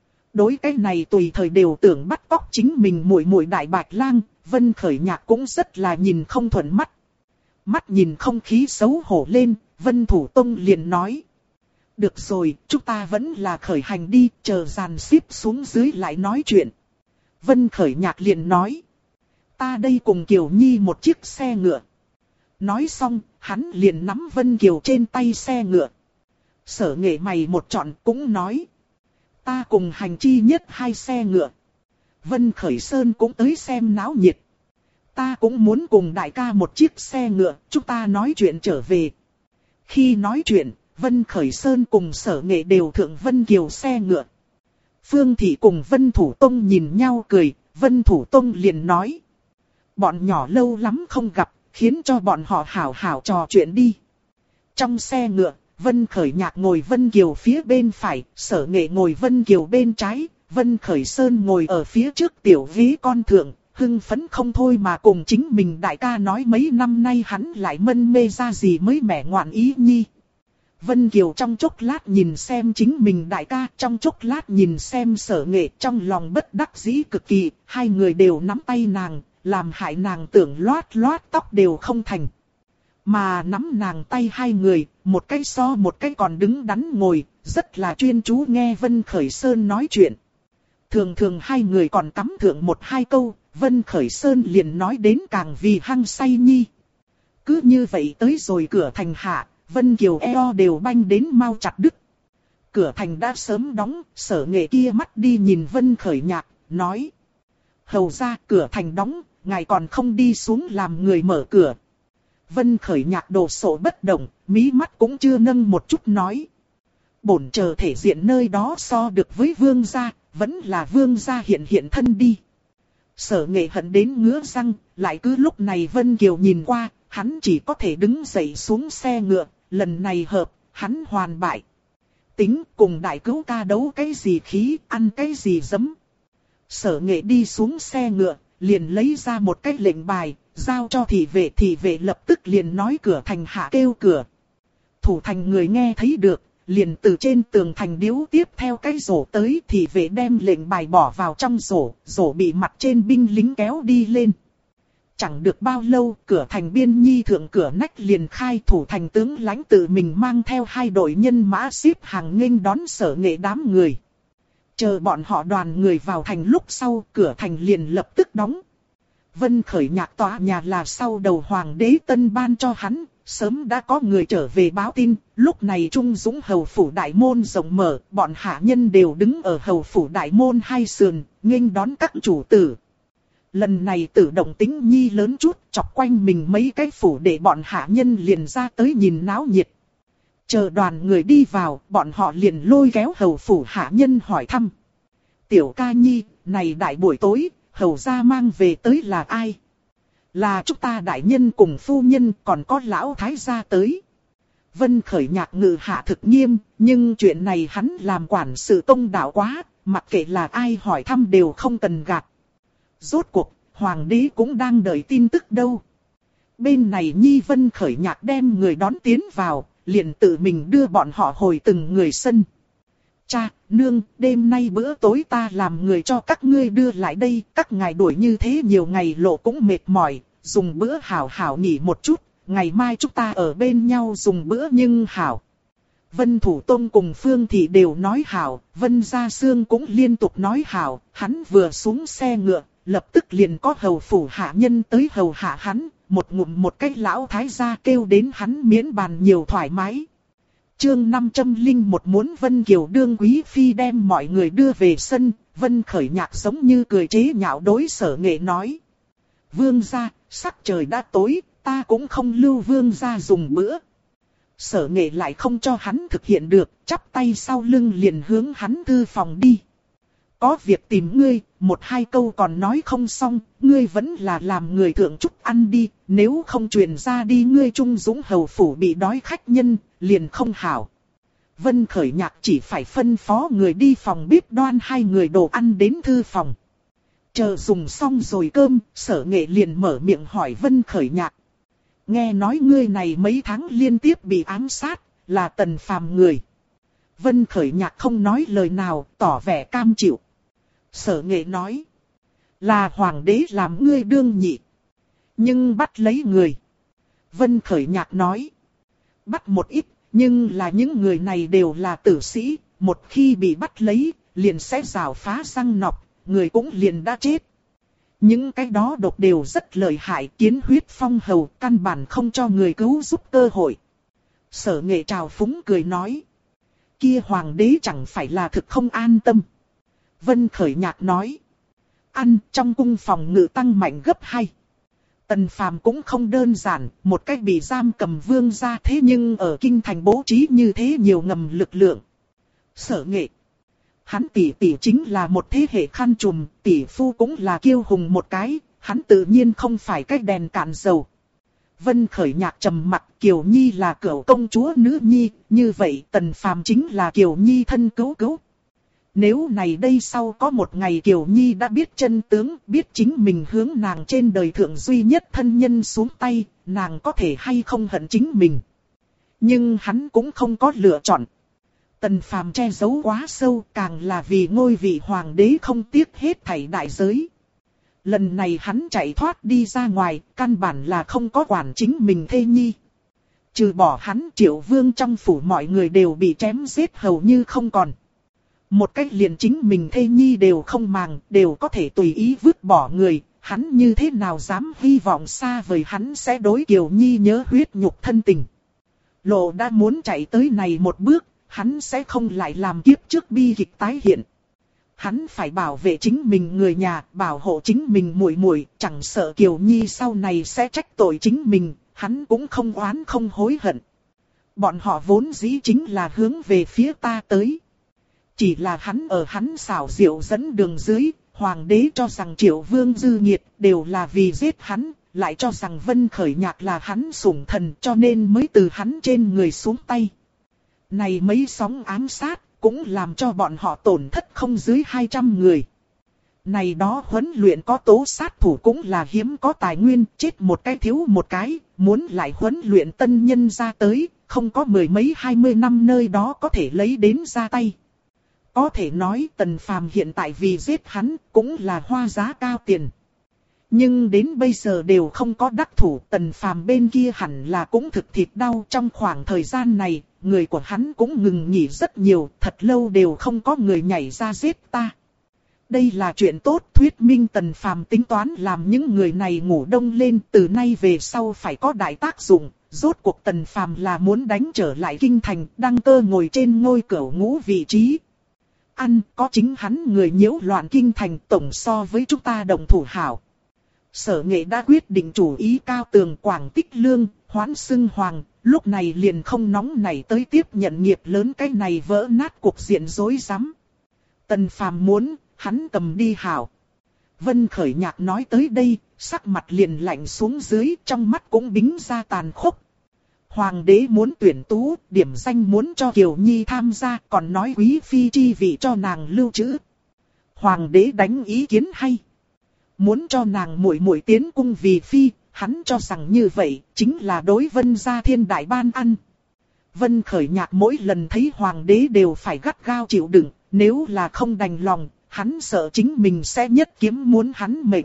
Đối cái này tùy thời đều tưởng bắt cóc chính mình muội muội Đại Bạch Lang, Vân Khởi Nhạc cũng rất là nhìn không thuận mắt. Mắt nhìn không khí xấu hổ lên, Vân Thủ Tông liền nói. Được rồi, chúng ta vẫn là khởi hành đi, chờ dàn xếp xuống dưới lại nói chuyện. Vân Khởi Nhạc liền nói. Ta đây cùng Kiều Nhi một chiếc xe ngựa. Nói xong, hắn liền nắm Vân Kiều trên tay xe ngựa. Sở Nghệ mày một trọn cũng nói. Ta cùng hành chi nhất 2 xe ngựa. Vân Khởi Sơn cũng tới xem náo nhiệt. Ta cũng muốn cùng đại ca một chiếc xe ngựa, chúng ta nói chuyện trở về. Khi nói chuyện, Vân Khởi Sơn cùng Sở Nghệ đều thượng Vân Kiều xe ngựa. Phương Thị cùng Vân Thủ Tông nhìn nhau cười, Vân Thủ Tông liền nói. Bọn nhỏ lâu lắm không gặp, khiến cho bọn họ hảo hảo trò chuyện đi. Trong xe ngựa, Vân Khởi Nhạc ngồi Vân Kiều phía bên phải, Sở Nghệ ngồi Vân Kiều bên trái, Vân Khởi Sơn ngồi ở phía trước tiểu ghế con thượng, hưng phấn không thôi mà cùng chính mình đại ca nói mấy năm nay hắn lại mân mê ra gì mới mẻ ngoạn ý nhi. Vân Kiều trong chốc lát nhìn xem chính mình đại ca, trong chốc lát nhìn xem Sở Nghệ, trong lòng bất đắc dĩ cực kỳ, hai người đều nắm tay nàng, làm hại nàng tưởng loát loát tóc đều không thành. Mà nắm nàng tay hai người, một cái so một cái còn đứng đắn ngồi, rất là chuyên chú nghe Vân Khởi Sơn nói chuyện. Thường thường hai người còn cắm thượng 1-2 câu, Vân Khởi Sơn liền nói đến càng vì hăng say nhi. Cứ như vậy tới rồi cửa thành hạ, Vân Kiều eo đều banh đến mau chặt đứt. Cửa thành đã sớm đóng, Sở Nghệ kia mắt đi nhìn Vân Khởi Nhạc, nói. Hầu ra cửa thành đóng, ngài còn không đi xuống làm người mở cửa. Vân Khởi Nhạc đồ sộ bất động, mí mắt cũng chưa nâng một chút nói. Bổn chờ thể diện nơi đó so được với vương gia, vẫn là vương gia hiện thân đi. Sở Nghệ hận đến ngứa răng, lại cứ lúc này Vân Kiều nhìn qua, hắn chỉ có thể đứng dậy xuống xe ngựa, lần này hợp, hắn hoàn bại. Tính cùng đại cứu ca đấu cái gì khí, ăn cái gì giấm. Sở Nghệ đi xuống xe ngựa, liền lấy ra một cái lệnh bài, giao cho thị vệ lập tức liền nói cửa thành hạ kêu cửa. Thủ thành người nghe thấy được, liền từ trên tường thành điếu tiếp theo cái rổ tới, thị vệ đem lệnh bài bỏ vào trong rổ bị mặt trên binh lính kéo đi lên. Chẳng được bao lâu, cửa thành biên nhi thượng cửa nách liền khai, thủ thành tướng lãnh tự mình mang theo 2 đội nhân mã xếp hàng nghênh đón Sở Nghệ đám người. Chờ bọn họ đoàn người vào thành lúc sau, cửa thành liền lập tức đóng. Vân Khởi Nhạc tòa nhà là sau đầu hoàng đế tân ban cho hắn, sớm đã có người trở về báo tin, lúc này Trung Dũng hầu phủ đại môn rộng mở, bọn hạ nhân đều đứng ở hầu phủ đại môn hai sườn, nghênh đón các chủ tử. Lần này tự động tính nhi lớn chút, chọc quanh mình mấy cái phủ để bọn hạ nhân liền ra tới nhìn náo nhiệt. Chờ đoàn người đi vào, bọn họ liền lôi kéo hầu phủ hạ nhân hỏi thăm. Tiểu ca nhi, này đại buổi tối, hầu gia mang về tới là ai? Là chúng ta đại nhân cùng phu nhân, còn có lão thái gia tới. Vân Khởi Nhạc ngự hạ thực nghiêm, nhưng chuyện này hắn làm quản sự công đạo quá, mặc kệ là ai hỏi thăm đều không cần gạt. Rốt cuộc, hoàng đế cũng đang đợi tin tức đâu. Bên này Nhi Vân Khởi Nhạc đem người đón tiến vào, liền tự mình đưa bọn họ hồi từng người sân. Cha, nương, đêm nay bữa tối ta làm người cho các ngươi đưa lại đây, các ngài đuổi như thế nhiều ngày lộ cũng mệt mỏi, dùng bữa hảo hảo nghỉ một chút, ngày mai chúng ta ở bên nhau dùng bữa nhưng hảo. Vân Thủ Tông cùng Phương Thị đều nói hảo, Vân Gia Sương cũng liên tục nói hảo, hắn vừa xuống xe ngựa, lập tức liền có hầu phủ hạ nhân tới hầu hạ hắn, một ngụm một cái lão thái gia kêu đến hắn miễn bàn nhiều thoải mái. Chương 501 muốn Vân Kiều đương quý phi đem mọi người đưa về sân, Vân Khởi Nhạc giống như cười chế nhạo đối Sở Nghệ nói. Vương gia, sắc trời đã tối, ta cũng không lưu vương gia dùng bữa. Sở Nghệ lại không cho hắn thực hiện được, chắp tay sau lưng liền hướng hắn thư phòng đi. Có việc tìm ngươi, một hai câu còn nói không xong, ngươi vẫn là làm người thượng chút ăn đi, nếu không truyền ra đi ngươi Trung Dũng hầu phủ bị đói khách nhân, liền không hảo. Vân Khởi Nhạc chỉ phải phân phó người đi phòng bếp đoan hai người đồ ăn đến thư phòng. Chờ dùng xong rồi cơm, Sở Nghệ liền mở miệng hỏi Vân Khởi Nhạc. Nghe nói ngươi này mấy tháng liên tiếp bị ám sát, là Tần Phàm người. Vân Khởi Nhạc không nói lời nào, tỏ vẻ cam chịu. Sở Nghệ nói, là hoàng đế làm ngươi đương nhị, nhưng bắt lấy người. Vân Khởi Nhạc nói, bắt một ít, nhưng là những người này đều là tử sĩ, một khi bị bắt lấy, liền sẽ rào phá răng nọc, người cũng liền đã chết. Những cái đó độc đều rất lợi hại, kiến huyết phong hầu, căn bản không cho người cứu giúp cơ hội. Sở Nghệ trào phúng cười nói, kia hoàng đế chẳng phải là thực không an tâm. Vân Khởi Nhạc nói, ăn trong cung phòng ngự tăng mạnh gấp 2. Tần Phàm cũng không đơn giản, một cách bị giam cầm vương gia thế nhưng ở kinh thành bố trí như thế nhiều ngầm lực lượng. Sở Nghệ, hắn tỷ tỷ chính là một thế hệ khăn trùm, tỷ phu cũng là kiêu hùng một cái, hắn tự nhiên không phải cái đèn cạn dầu. Vân Khởi Nhạc trầm mặt, Kiều Nhi là cửu công chúa nữ nhi, như vậy Tần Phàm chính là Kiều Nhi thân cứu cứu. Nếu này đây sau có một ngày Kiều Nhi đã biết chân tướng, biết chính mình hướng nàng trên đời thượng duy nhất thân nhân xuống tay, nàng có thể hay không hận chính mình. Nhưng hắn cũng không có lựa chọn. Tần Phàm che giấu quá sâu, càng là vì ngôi vị hoàng đế không tiếc hết thảy đại giới. Lần này hắn chạy thoát đi ra ngoài, căn bản là không có quản chính mình thê nhi. Trừ bỏ hắn, Triệu Vương trong phủ mọi người đều bị chém giết hầu như không còn. Một cách liền chính mình thê nhi đều không màng, đều có thể tùy ý vứt bỏ người, hắn như thế nào dám hy vọng xa vời hắn sẽ đối Kiều Nhi nhớ huyết nhục thân tình. Lộ đã muốn chạy tới này một bước, hắn sẽ không lại làm kiếp trước bi kịch tái hiện. Hắn phải bảo vệ chính mình người nhà, bảo hộ chính mình muội muội, chẳng sợ Kiều Nhi sau này sẽ trách tội chính mình, hắn cũng không oán không hối hận. Bọn họ vốn dĩ chính là hướng về phía ta tới. Chỉ là hắn ở hắn xảo diệu dẫn đường dưới, hoàng đế cho rằng Triệu Vương dư nhiệt đều là vì giết hắn, lại cho rằng Vân Khởi Nhạc là hắn sủng thần cho nên mới từ hắn trên người xuống tay. Này mấy sóng ám sát cũng làm cho bọn họ tổn thất không dưới 200 người. Này đó huấn luyện có tố sát thủ cũng là hiếm có tài nguyên, chết một cái thiếu một cái, muốn lại huấn luyện tân nhân ra tới, không có mười mấy 20 năm nơi đó có thể lấy đến ra tay. Có thể nói Tần Phàm hiện tại vì giết hắn cũng là hoa giá cao tiền. Nhưng đến bây giờ đều không có đắc thủ, Tần Phàm bên kia hẳn là cũng thực thịt đau. Trong khoảng thời gian này, người của hắn cũng ngừng nghỉ rất nhiều, thật lâu đều không có người nhảy ra giết ta. Đây là chuyện tốt, thuyết minh Tần Phàm tính toán làm những người này ngủ đông lên, từ nay về sau phải có đại tác dụng. Rốt cuộc Tần Phàm là muốn đánh trở lại kinh thành, đăng cơ ngồi trên ngôi cửu ngũ vị trí. Ăn có chính hắn người nhiễu loạn kinh thành, tổng so với chúng ta đồng thủ hảo. Sở Nghệ đã quyết định chủ ý cao tường Quảng Tích Lương, hoãn xưng hoàng, lúc này liền không nóng nảy tới tiếp nhận nghiệp lớn cái này vỡ nát cuộc diện rối rắm. Tần Phàm muốn, hắn cầm đi hảo. Vân Khởi Nhạc nói tới đây, sắc mặt liền lạnh xuống dưới, trong mắt cũng bính ra tàn khốc. Hoàng đế muốn tuyển tú, điểm danh muốn cho Kiều Nhi tham gia, còn nói quý phi chi vị cho nàng lưu trữ. Hoàng đế đánh ý kiến hay. Muốn cho nàng muội muội tiến cung vì phi, hắn cho rằng như vậy chính là đối Vân gia thiên đại ban ăn. Vân Khởi Nhạc mỗi lần thấy hoàng đế đều phải gắt gao chịu đựng, nếu là không đành lòng, hắn sợ chính mình sẽ nhất kiếm muốn hắn mệnh.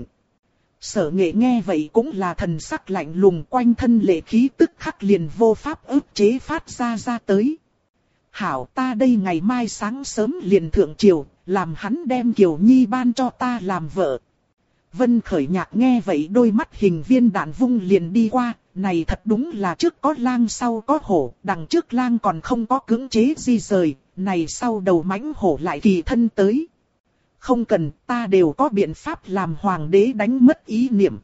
Sở Nghệ nghe vậy cũng là thần sắc lạnh lùng, quanh thân lệ khí tức khắc liền vô pháp ức chế phát ra tới. Hảo, ta đây ngày mai sáng sớm liền thượng triều, làm hắn đem Kiều Nhi ban cho ta làm vợ. Vân Khởi Nhạc nghe vậy đôi mắt hình viên đạn vung liền đi qua, này thật đúng là trước có lang sau có hổ, đằng trước lang còn không có cưỡng chế di rời, này sau đầu mãnh hổ lại kỳ thân tới. Không cần, ta đều có biện pháp làm hoàng đế đánh mất ý niệm.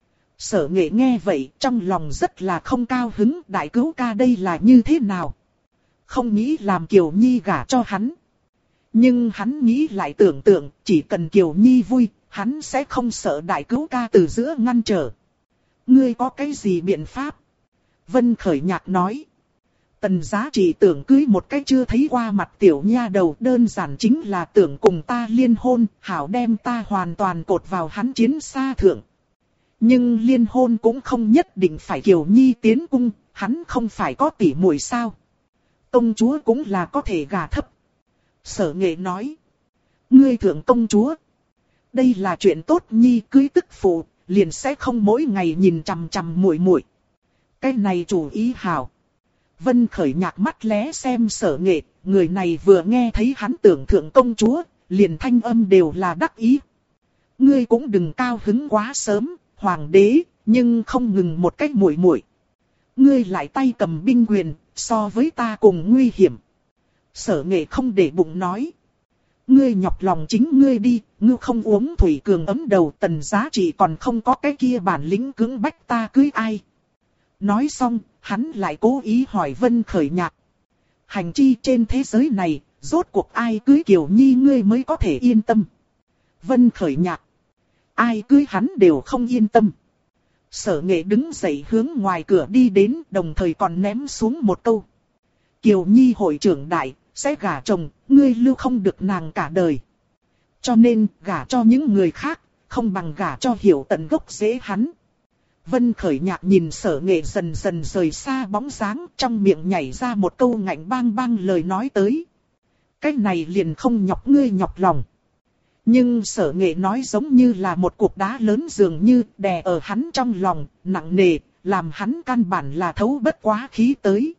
Sở Nghệ nghe vậy trong lòng rất là không cao hứng, đại cứu ca đây là như thế nào? Không nghĩ làm Kiều Nhi gả cho hắn. Nhưng hắn nghĩ lại tưởng tượng, chỉ cần Kiều Nhi vui, hắn sẽ không sợ đại cứu ca từ giữa ngăn trở. Ngươi có cái gì biện pháp? Vân Khởi Nhạc nói. Tần Giá Trị tưởng cưới một cái chưa thấy qua mặt tiểu nha đầu, đơn giản chính là tưởng cùng ta liên hôn, hảo đem ta hoàn toàn cột vào hắn chiến xa thượng. Nhưng liên hôn cũng không nhất định phải Kiều Nhi tiến cung, hắn không phải có tỷ muội sao? Công chúa cũng là có thể gả thấp. Sở Nghệ nói. Ngươi thượng công chúa. Đây là chuyện tốt Nhi, cưới tức phụ, liền sẽ không mỗi ngày nhìn chằm chằm muội muội. Cái này chủ ý hảo. Vân Khởi Nhạc mắt lé xem Sở Nghệ, người này vừa nghe thấy hắn tưởng thượng công chúa, liền thanh âm đều là đắc ý. Ngươi cũng đừng cao hứng quá sớm, hoàng đế, nhưng không ngừng một cách muội muội. Ngươi lại tay cầm binh quyền, so với ta cùng nguy hiểm. Sở Nghệ không để bụng nói. Ngươi nhọc lòng chính ngươi đi, ngươi không uống thủy cường ấm đầu, Tần Giá Trị còn không có cái kia bản lĩnh cưỡng bách ta cưới ai. Nói xong, hắn lại cố ý hỏi Vân Khởi Nhạc. Hành chi trên thế giới này, rốt cuộc ai cưới Kiều Nhi ngươi mới có thể yên tâm. Vân Khởi Nhạc. Ai cưới hắn đều không yên tâm. Sở Nghệ đứng dậy hướng ngoài cửa đi đến, đồng thời còn ném xuống một câu. Kiều Nhi hội trưởng đại, sẽ gả chồng, ngươi lưu không được nàng cả đời. Cho nên, gả cho những người khác, không bằng gả cho hiểu tận gốc rễ hắn. Vân Khởi Nhạc nhìn Sở Nghệ dần dần rời xa bóng dáng, trong miệng nhảy ra một câu ngạnh bang bang lời nói tới. Cái này liền không nhọc ngươi nhọc lòng. Nhưng Sở Nghệ nói giống như là một cục đá lớn dường như đè ở hắn trong lòng, nặng nề, làm hắn căn bản là thấu bất quá khí tới.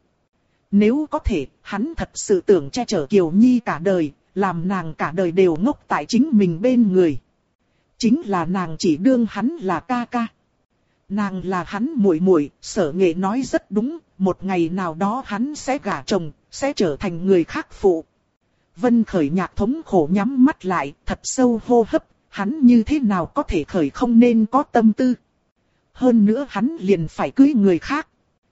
Nếu có thể, hắn thật sự tưởng che chở Kiều Nhi cả đời, làm nàng cả đời đều ngốc tại chính mình bên người. Chính là nàng chỉ đương hắn là ca ca. Nàng là hắn muội muội, Sở Nghệ nói rất đúng, một ngày nào đó hắn sẽ gả chồng, sẽ trở thành người khác phụ. Vân Khởi Nhạc thống khổ nhắm mắt lại, thật sâu hô hấp, hắn như thế nào có thể khởi không nên có tâm tư. Hơn nữa hắn liền phải cưới người khác.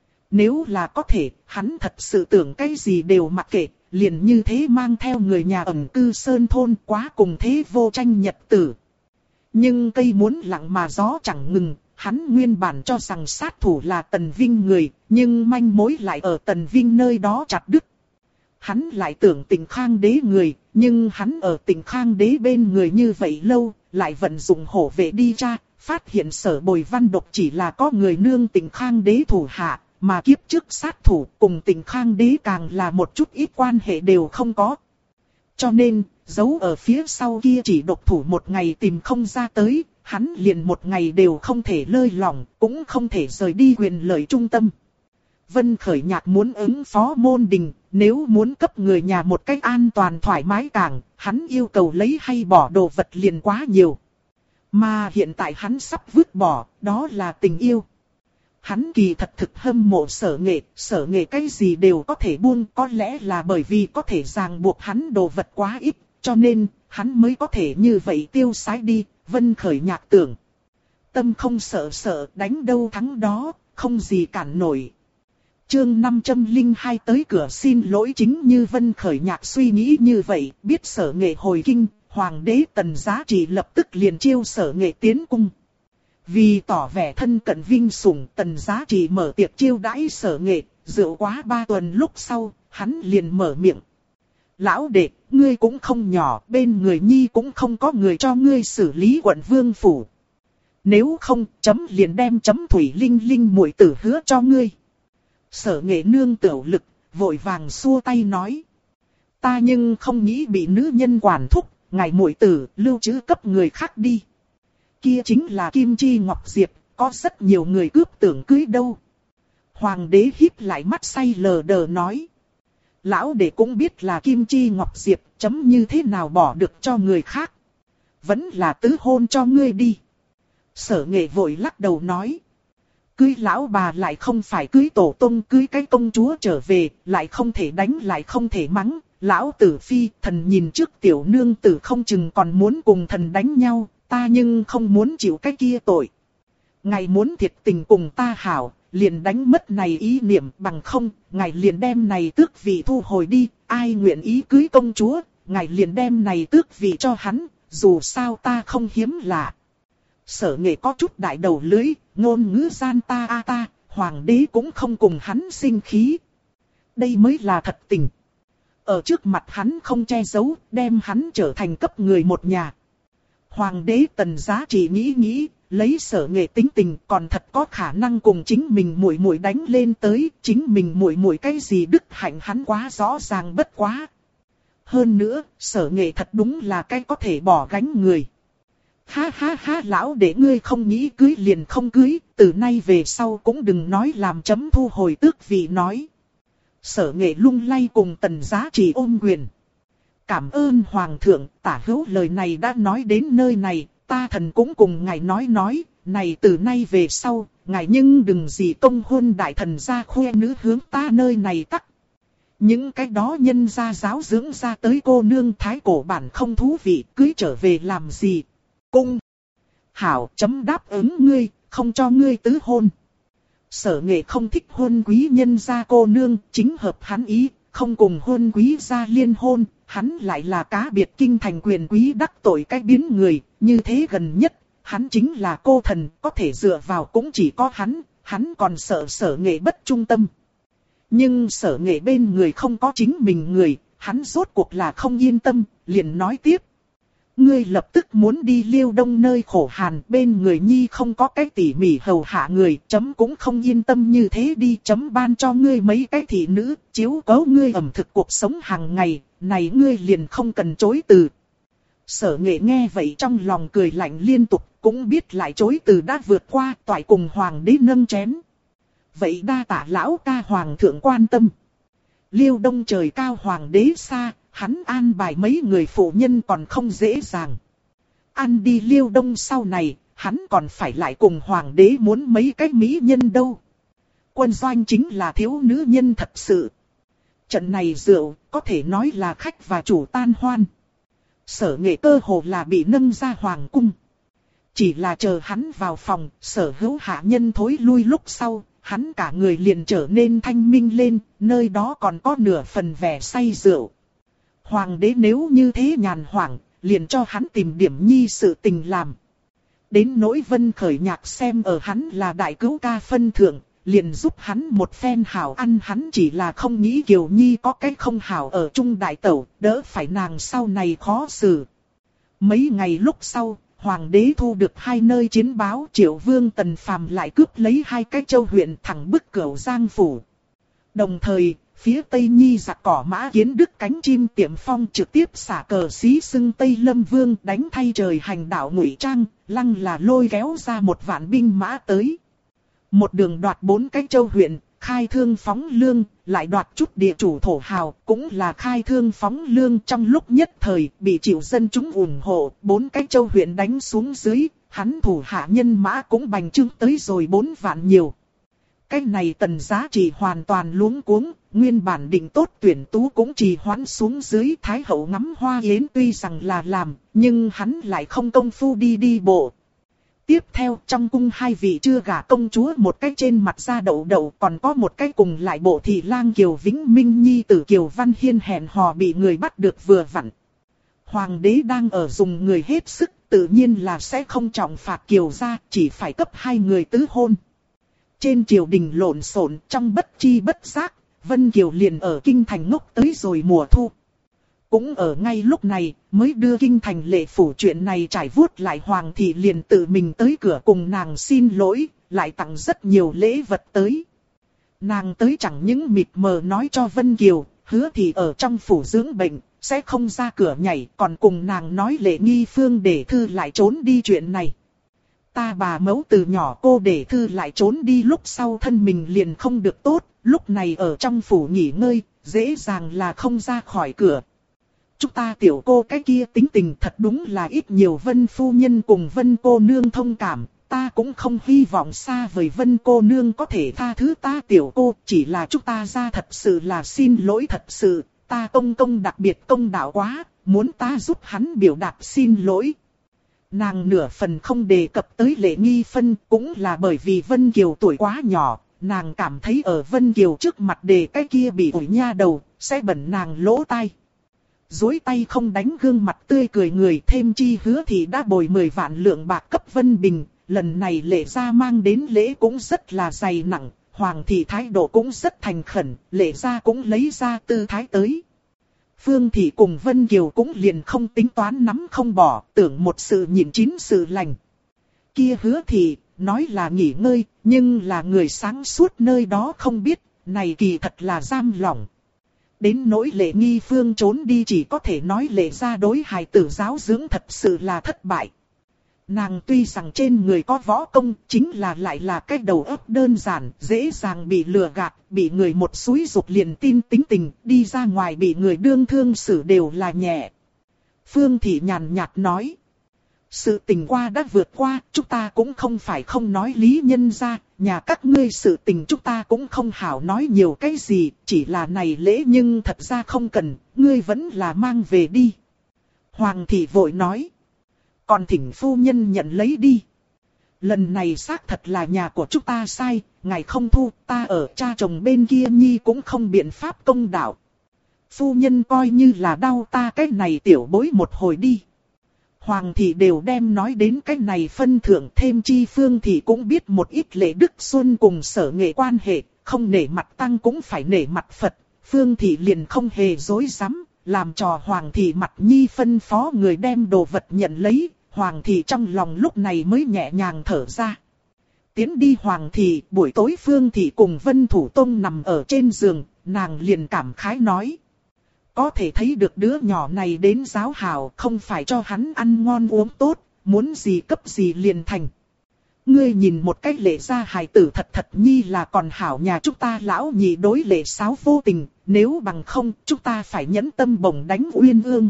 Nếu là có thể, hắn thật sự tưởng cái gì đều mặc kệ, liền như thế mang theo người nhà ẩn cư sơn thôn quá cùng thế vô tranh nhật tử. Nhưng cây muốn lặng mà gió chẳng ngừng, hắn nguyên bản cho rằng sát thủ là Tần Vinh người, nhưng manh mối lại ở Tần Vinh nơi đó chặt đứt. Hắn lại tưởng Tịnh Khang Đế người, nhưng hắn ở Tịnh Khang Đế bên người như vậy lâu, lại vận dụng hổ vệ đi tra, phát hiện Sở Bồi Văn Độc chỉ là có người nương Tịnh Khang Đế thủ hạ, mà kiếp trước sát thủ cùng Tịnh Khang Đế càng là một chút ít quan hệ đều không có. Cho nên, giấu ở phía sau kia chỉ độc thủ một ngày tìm không ra tới, hắn liền một ngày đều không thể lơi lỏng, cũng không thể rời đi quyền lợi trung tâm. Vân Khởi Nhạc muốn ứng phó môn đình, nếu muốn cấp người nhà một cách an toàn thoải mái càng, hắn yêu cầu lấy hay bỏ đồ vật liền quá nhiều. Mà hiện tại hắn sắp vứt bỏ, đó là tình yêu. Hắn kỳ thật thực hâm mộ Sở Nghệ cái gì đều có thể buông, có lẽ là bởi vì có thể ràng buộc hắn đồ vật quá ít, cho nên hắn mới có thể như vậy tiêu sái đi. Vân Khởi Nhạc tưởng, tâm không sợ đánh đâu thắng đó, không gì cản nổi. Chương 502 tới cửa xin lỗi. Chính như Vân Khởi Nhạc suy nghĩ như vậy, biết Sở Nghệ hồi kinh, Hoàng đế Tần Giá Trị lập tức liền chiêu Sở Nghệ tiến cung. Vì tỏ vẻ thân cận vinh sủng, Tần Giá Trị mở tiệc chiêu đãi Sở Nghệ, rượu quá 3 tuần lúc sau, hắn liền mở miệng. Lão đệ, ngươi cũng không nhỏ, bên người nhi cũng không có người cho ngươi xử lý quận vương phủ. Nếu không, chấm liền đem chấm Thủy Linh Linh muội tử hứa cho ngươi. Sở Nghệ nương tiểu lực, vội vàng xua tay nói. Ta nhưng không nghĩ bị nữ nhân quản thúc, ngài muội tử lưu trữ cấp người khác đi. Kia chính là Kim Chi Ngọc Diệp, có rất nhiều người cướp tưởng cưới đâu. Hoàng đế híp lại mắt say lờ đờ nói. Lão đệ cũng biết là Kim Chi Ngọc Diệp, chấm như thế nào bỏ được cho người khác. Vẫn là tứ hôn cho ngươi đi. Sở Nghệ vội lắc đầu nói. Cưới lão bà lại không phải cưới tổ tông, cưới cái công chúa trở về, lại không thể đánh lại không thể mắng. Lão tử phi, thần nhìn trước tiểu nương tử không chừng còn muốn cùng thần đánh nhau, ta nhưng không muốn chịu cái kia tội. Ngài muốn thiệt tình cùng ta hảo, liền đánh mất này ý niệm, bằng không, ngài liền đem này tước vị thu hồi đi, ai nguyện ý cưới công chúa, ngài liền đem này tước vị cho hắn, dù sao ta không hiếm lạ. Sở Nghệ có chút đại đầu lưỡi, ngôn ngữ gian ta, hoàng đế cũng không cùng hắn sinh khí. Đây mới là thật tình. Ở trước mặt hắn không che giấu, đem hắn trở thành cấp người một nhà. Hoàng đế Tần Giá Trị nghĩ, lấy Sở Nghệ tính tình còn thật có khả năng cùng chính mình muội muội đánh lên tới, chính mình muội muội cái gì đức hạnh hắn quá rõ ràng bất quá. Hơn nữa, Sở Nghệ thật đúng là cái có thể bỏ gánh người. Ha ha ha, lão để ngươi không nghĩ cưới liền không cưới, từ nay về sau cũng đừng nói làm chấm thu hồi tước vị nói. Sở Nghệ lung lay cùng Tần Giá Trị ôm quyền. Cảm ơn Hoàng thượng, tả hữu lời này đã nói đến nơi này, ta thần cũng cùng ngài nói, này từ nay về sau, ngài nhưng đừng gì công hôn đại thần gia khoe nữ hướng ta nơi này tắc. Những cái đó nhân gia giáo dưỡng ra tới cô nương thái cổ bản không thú vị, cưới trở về làm gì. Cung. Hảo, chấm đáp ứng ngươi, không cho ngươi tứ hôn. Sở Nghệ không thích hôn quý nhân gia cô nương, chính hợp hắn ý, không cùng hôn quý gia liên hôn, hắn lại là cá biệt kinh thành quyền quý đắc tội cái biến người, như thế gần nhất, hắn chính là cô thần, có thể dựa vào cũng chỉ có hắn còn sợ Sở Nghệ bất trung tâm. Nhưng Sở Nghệ bên người không có chính mình người, hắn rốt cuộc là không yên tâm, liền nói tiếp. Ngươi lập tức muốn đi Liêu Đông nơi khổ hàn, bên người nhi không có cái tỉ mỉ hầu hạ người, chấm cũng không yên tâm như thế đi, chấm ban cho ngươi mấy cái thị nữ, chiếu cố ngươi ẩm thực cuộc sống hàng ngày, này ngươi liền không cần chối từ. Sở Nghệ nghe vậy trong lòng cười lạnh liên tục, cũng biết lại chối từ đã vượt qua, toại cùng hoàng đế nâng chén. Vậy đa tạ lão ca hoàng thượng quan tâm. Liêu Đông trời cao hoàng đế xa, hắn an bài mấy người phụ nhân còn không dễ dàng. Ăn đi Liêu Đông sau này, hắn còn phải lại cùng hoàng đế muốn mấy cái mỹ nhân đâu. Quân doanh chính là thiếu nữ nhân thật sự. Trận này rượu, có thể nói là khách và chủ tan hoan. Sở Nghệ cơ hồ là bị nâng ra hoàng cung. Chỉ là chờ hắn vào phòng, sở hữu hạ nhân thối lui lúc sau, hắn cả người liền trở nên thanh minh lên, nơi đó còn có nửa phần vẻ say rượu. Hoàng đế nếu như thế nhàn hoảng, liền cho hắn tìm điểm nhi sự tình làm. Đến nỗi Vân Khởi Nhạc xem ở hắn là đại cứu ca phân thượng, liền giúp hắn một phen hảo ăn, hắn chỉ là không nghĩ Kiều Nhi có cái không hảo ở chung đại tẩu, đỡ phải nàng sau này khó xử. Mấy ngày lúc sau, hoàng đế thu được 2 nơi chiến báo, Triệu Vương Tần Phàm lại cướp lấy 2 cái châu huyện thẳng bức Cửu Giang phủ. Đồng thời, phía Tây Nhi giặc cỏ Mã Kiến Đức cánh chim tiệm phong trực tiếp xả cờ xí xưng Tây Lâm Vương đánh thay trời hành đạo Ngụy Trang, lăng là lôi kéo ra 1 vạn binh mã tới. Một đường đoạt 4 cái châu huyện, khai thương phóng lương, lại đoạt chút địa chủ thổ hào, cũng là khai thương phóng lương. Trong lúc nhất thời bị chịu dân chúng ủng hộ, 4 cái châu huyện đánh xuống dưới, hắn thủ hạ nhân mã cũng bành trướng tới rồi 4 vạn nhiều. Cái này Tần Giá Trị hoàn toàn luống cuống, nguyên bản định tốt tuyển tú cũng trì hoãn xuống dưới. Thái hậu ngắm hoa yến tuy rằng là làm, nhưng hắn lại không công phu đi bộ. Tiếp theo trong cung hai vị chưa gả công chúa, một cái trên mặt da đậu đậu, còn có một cái cùng lại bộ thị lang Kiều Vĩnh Minh nhi tử Kiều Văn Hiên hẹn hò bị người bắt được vừa vặn. Hoàng đế đang ở dùng người hết sức, tự nhiên là sẽ không trọng phạt Kiều gia, chỉ phải cấp hai người tứ hôn. Trên triều đình lộn xộn, trong bất chi bất giác, Vân Kiều liền ở kinh thành ngốc tới rồi mùa thu. Cũng ở ngay lúc này, mới đưa kinh thành lệ phủ chuyện này trải vuốt lại, Hoàng thị liền tự mình tới cửa cùng nàng xin lỗi, lại tặng rất nhiều lễ vật tới. Nàng tới chẳng những mịt mờ nói cho Vân Kiều, hứa thì ở trong phủ dưỡng bệnh, sẽ không ra cửa nhảy, còn cùng nàng nói Lệ Nghi Phương để thư lại trốn đi chuyện này. Ta bà mẫu từ nhỏ cô để thư lại trốn đi lúc sau thân mình liền không được tốt, lúc này ở trong phủ nghỉ ngơi, dễ dàng là không ra khỏi cửa. Chúng ta tiểu cô cái kia tính tình thật đúng là ít nhiều Vân phu nhân cùng Vân cô nương thông cảm, ta cũng không hy vọng xa vời Vân cô nương có thể tha thứ ta tiểu cô, chỉ là chúng ta ra thật sự là xin lỗi thật sự, ta công công đặc biệt công đạo quá, muốn ta giúp hắn biểu đạt xin lỗi. Nàng nửa phần không đề cập tới Lệ Nghi Phân, cũng là bởi vì Vân Kiều tuổi quá nhỏ, nàng cảm thấy ở Vân Kiều trước mặt đề cái kia bị ủi nha đầu, sẽ bẩn nàng lỗ tai. Dối tay không đánh gương mặt tươi cười người, thêm chi hứa thì đã bồi 10 vạn lượng bạc cấp Vân Bình, lần này Lệ gia mang đến lễ cũng rất là dày nặng, Hoàng thị thái độ cũng rất thành khẩn, Lệ gia cũng lấy ra tư thái tới. Phương thị cùng Vân Kiều cũng liền không tính toán nắm không bỏ, tưởng một sự nhịn chín sự lành. Kia hứa thị, nói là nghỉ ngơi, nhưng là người sáng suốt nơi đó không biết, này kỳ thật là giam lỏng. Đến nỗi Lệ Nghi Phương trốn đi chỉ có thể nói Lệ gia đối hài tử giáo dưỡng thật sự là thất bại. Nàng tuy rằng trên người có võ công, chính là lại là cái đầu óc đơn giản, dễ dàng bị lừa gạt, bị người một xúi giục liền tin tính tình, đi ra ngoài bị người đương thương xử đều là nhẹ. Phương thị nhàn nhạt nói. Sự tình qua đã vượt qua, chúng ta cũng không phải không nói lý nhân ra, nhà các ngươi sự tình chúng ta cũng không hảo nói nhiều cái gì, chỉ là này lễ nhưng thật ra không cần, ngươi vẫn là mang về đi. Hoàng thị vội nói. Còn thỉnh phu nhân nhận lấy đi. Lần này xác thật là nhà của chúng ta sai, ngài không thu, ta ở cha chồng bên kia nhi cũng không biện pháp công đạo. Phu nhân coi như là đau ta cái này tiểu bối một hồi đi. Hoàng thị đều đem nói đến cái này phân thưởng, thêm chi Phương thị cũng biết một ít Lệ Đức Xuân cùng Sở Nghệ quan hệ, không nể mặt tăng cũng phải nể mặt Phật. Phương thị liền không hề dối rắm, làm trò Hoàng thị mặt nhi phân phó người đem đồ vật nhận lấy, Hoàng thị trong lòng lúc này mới nhẹ nhàng thở ra. Tiến đi Hoàng thị, buổi tối Phương thị cùng Vân Thủ Tông nằm ở trên giường, nàng liền cảm khái nói. Có thể thấy được đứa nhỏ này đến giáo hảo, không phải cho hắn ăn ngon uống tốt, muốn gì cấp gì liền thành. Ngươi nhìn một cách Lệ gia hài tử thật thật nhi là còn hảo, nhà chúng ta lão nhị đối Lệ Sáo vô tình, nếu bằng không chúng ta phải nhẫn tâm bổng đánh Uyên Ương.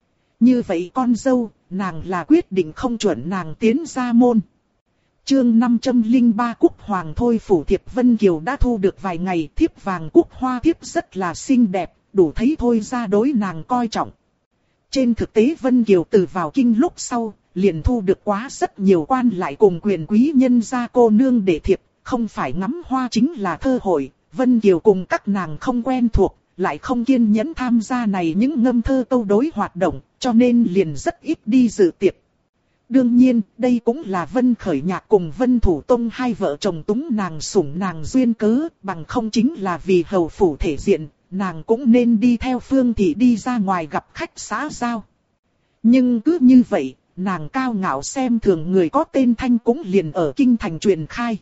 Như vậy con dâu, nàng là quyết định không chuẩn nàng tiến gia môn. Chương 503 Cúc Hoàng thôi phủ thiệp Vân Kiều đã thu được vài ngày, thiếp vàng cúc hoa thiếp rất là xinh đẹp, đủ thấy thôi ra đối nàng coi trọng. Trên thực tế Vân Kiều từ vào kinh lúc sau, liền thu được quá rất nhiều quan lại cùng quyền quý nhân gia cô nương để thiệp, không phải ngắm hoa chính là thơ hội. Vân Kiều cùng các nàng không quen thuộc, lại không kiên nhẫn tham gia này những ngâm thơ câu đối hoạt động, cho nên liền rất ít đi dự tiệc. Đương nhiên, đây cũng là Vân Khởi Nhạc cùng Vân Thủ Tông hai vợ chồng túng nàng sủng nàng duyên cớ, bằng không chính là vì hầu phủ thể diện, nàng cũng nên đi theo Phương thị đi ra ngoài gặp khách xã giao. Nhưng cứ như vậy, nàng cao ngạo xem thường người có tên Thanh cũng liền ở kinh thành truyền khai.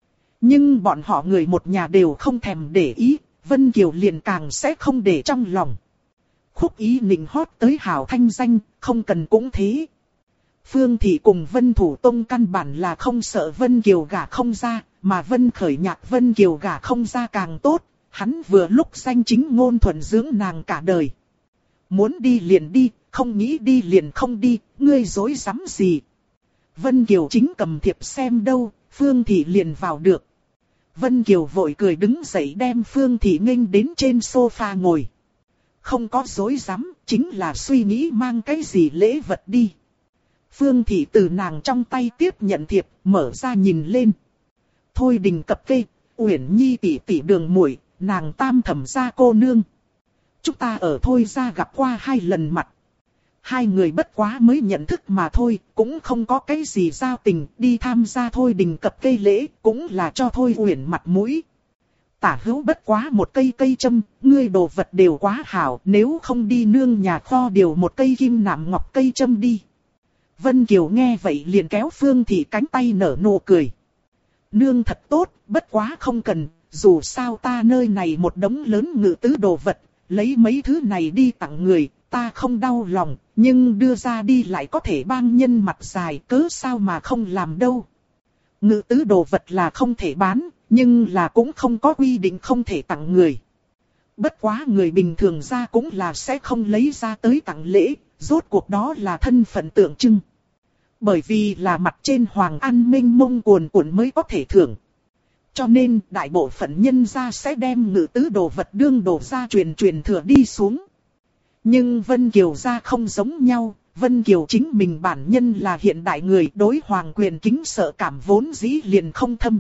Nhưng bọn họ người một nhà đều không thèm để ý, Vân Kiều liền càng sẽ không để trong lòng. Khúc Ý nịnh hót tới hảo thanh danh, không cần cũng thế. Phương thị cùng Vân Thủ Tông căn bản là không sợ Vân Kiều gả không ra, mà Vân Khởi Nhạc Vân Kiều gả không ra càng tốt, hắn vừa lúc danh chính ngôn thuận dưỡng nàng cả đời. Muốn đi liền đi, không nghĩ đi liền không đi, ngươi dối rắm gì. Vân Kiều chính cầm thiệp xem đâu, Phương thị liền vào được. Vân Kiều vội cười đứng dậy đem Phương thị nghênh đến trên sofa ngồi. Không có dối rắm, chính là suy nghĩ mang cái gì lễ vật đi. Phương Thị từ nàng trong tay tiếp nhận thiệp, mở ra nhìn lên. Thôi Đình cập kê, Uyển Nhi tỷ tỷ đường muội, nàng Tam thẩm gia cô nương. Chúng ta ở Thôi gia gặp qua 2 lần mặt. 2 người bất quá mới nhận thức mà thôi, cũng không có cái gì giao tình, đi tham gia Thôi Đình cập kê lễ, cũng là cho Thôi Uyển mặt mũi. Tả hữu bất quá một cây châm, ngươi đồ vật đều quá hảo, nếu không đi nương nhà kho điều một cây kim nạm ngọc cây châm đi. Vân Kiều nghe vậy liền kéo Phương Thị cánh tay nở nụ cười. Nương thật tốt, bất quá không cần, dù sao ta nơi này một đống lớn ngự tứ đồ vật, lấy mấy thứ này đi tặng người, ta không đau lòng, nhưng đưa ra đi lại có thể bang nhân mặt dài, cớ sao mà không làm đâu. Ngự tứ đồ vật là không thể bán, nhưng là cũng không có quy định không thể tặng người. Bất quá người bình thường ra cũng là sẽ không lấy ra tới tặng lễ, rốt cuộc đó là thân phận tượng trưng. Bởi vì là mặt trên hoàng an minh mông cuồn cuộn mới có thể thưởng. Cho nên đại bộ phận nhân gia sẽ đem ngự tứ đồ vật đương đồ gia truyền thừa đi xuống. Nhưng Vân Kiều gia không giống nhau, Vân Kiều chính mình bản nhân là hiện đại người, đối hoàng quyền kính sợ cảm vốn dĩ liền không thâm.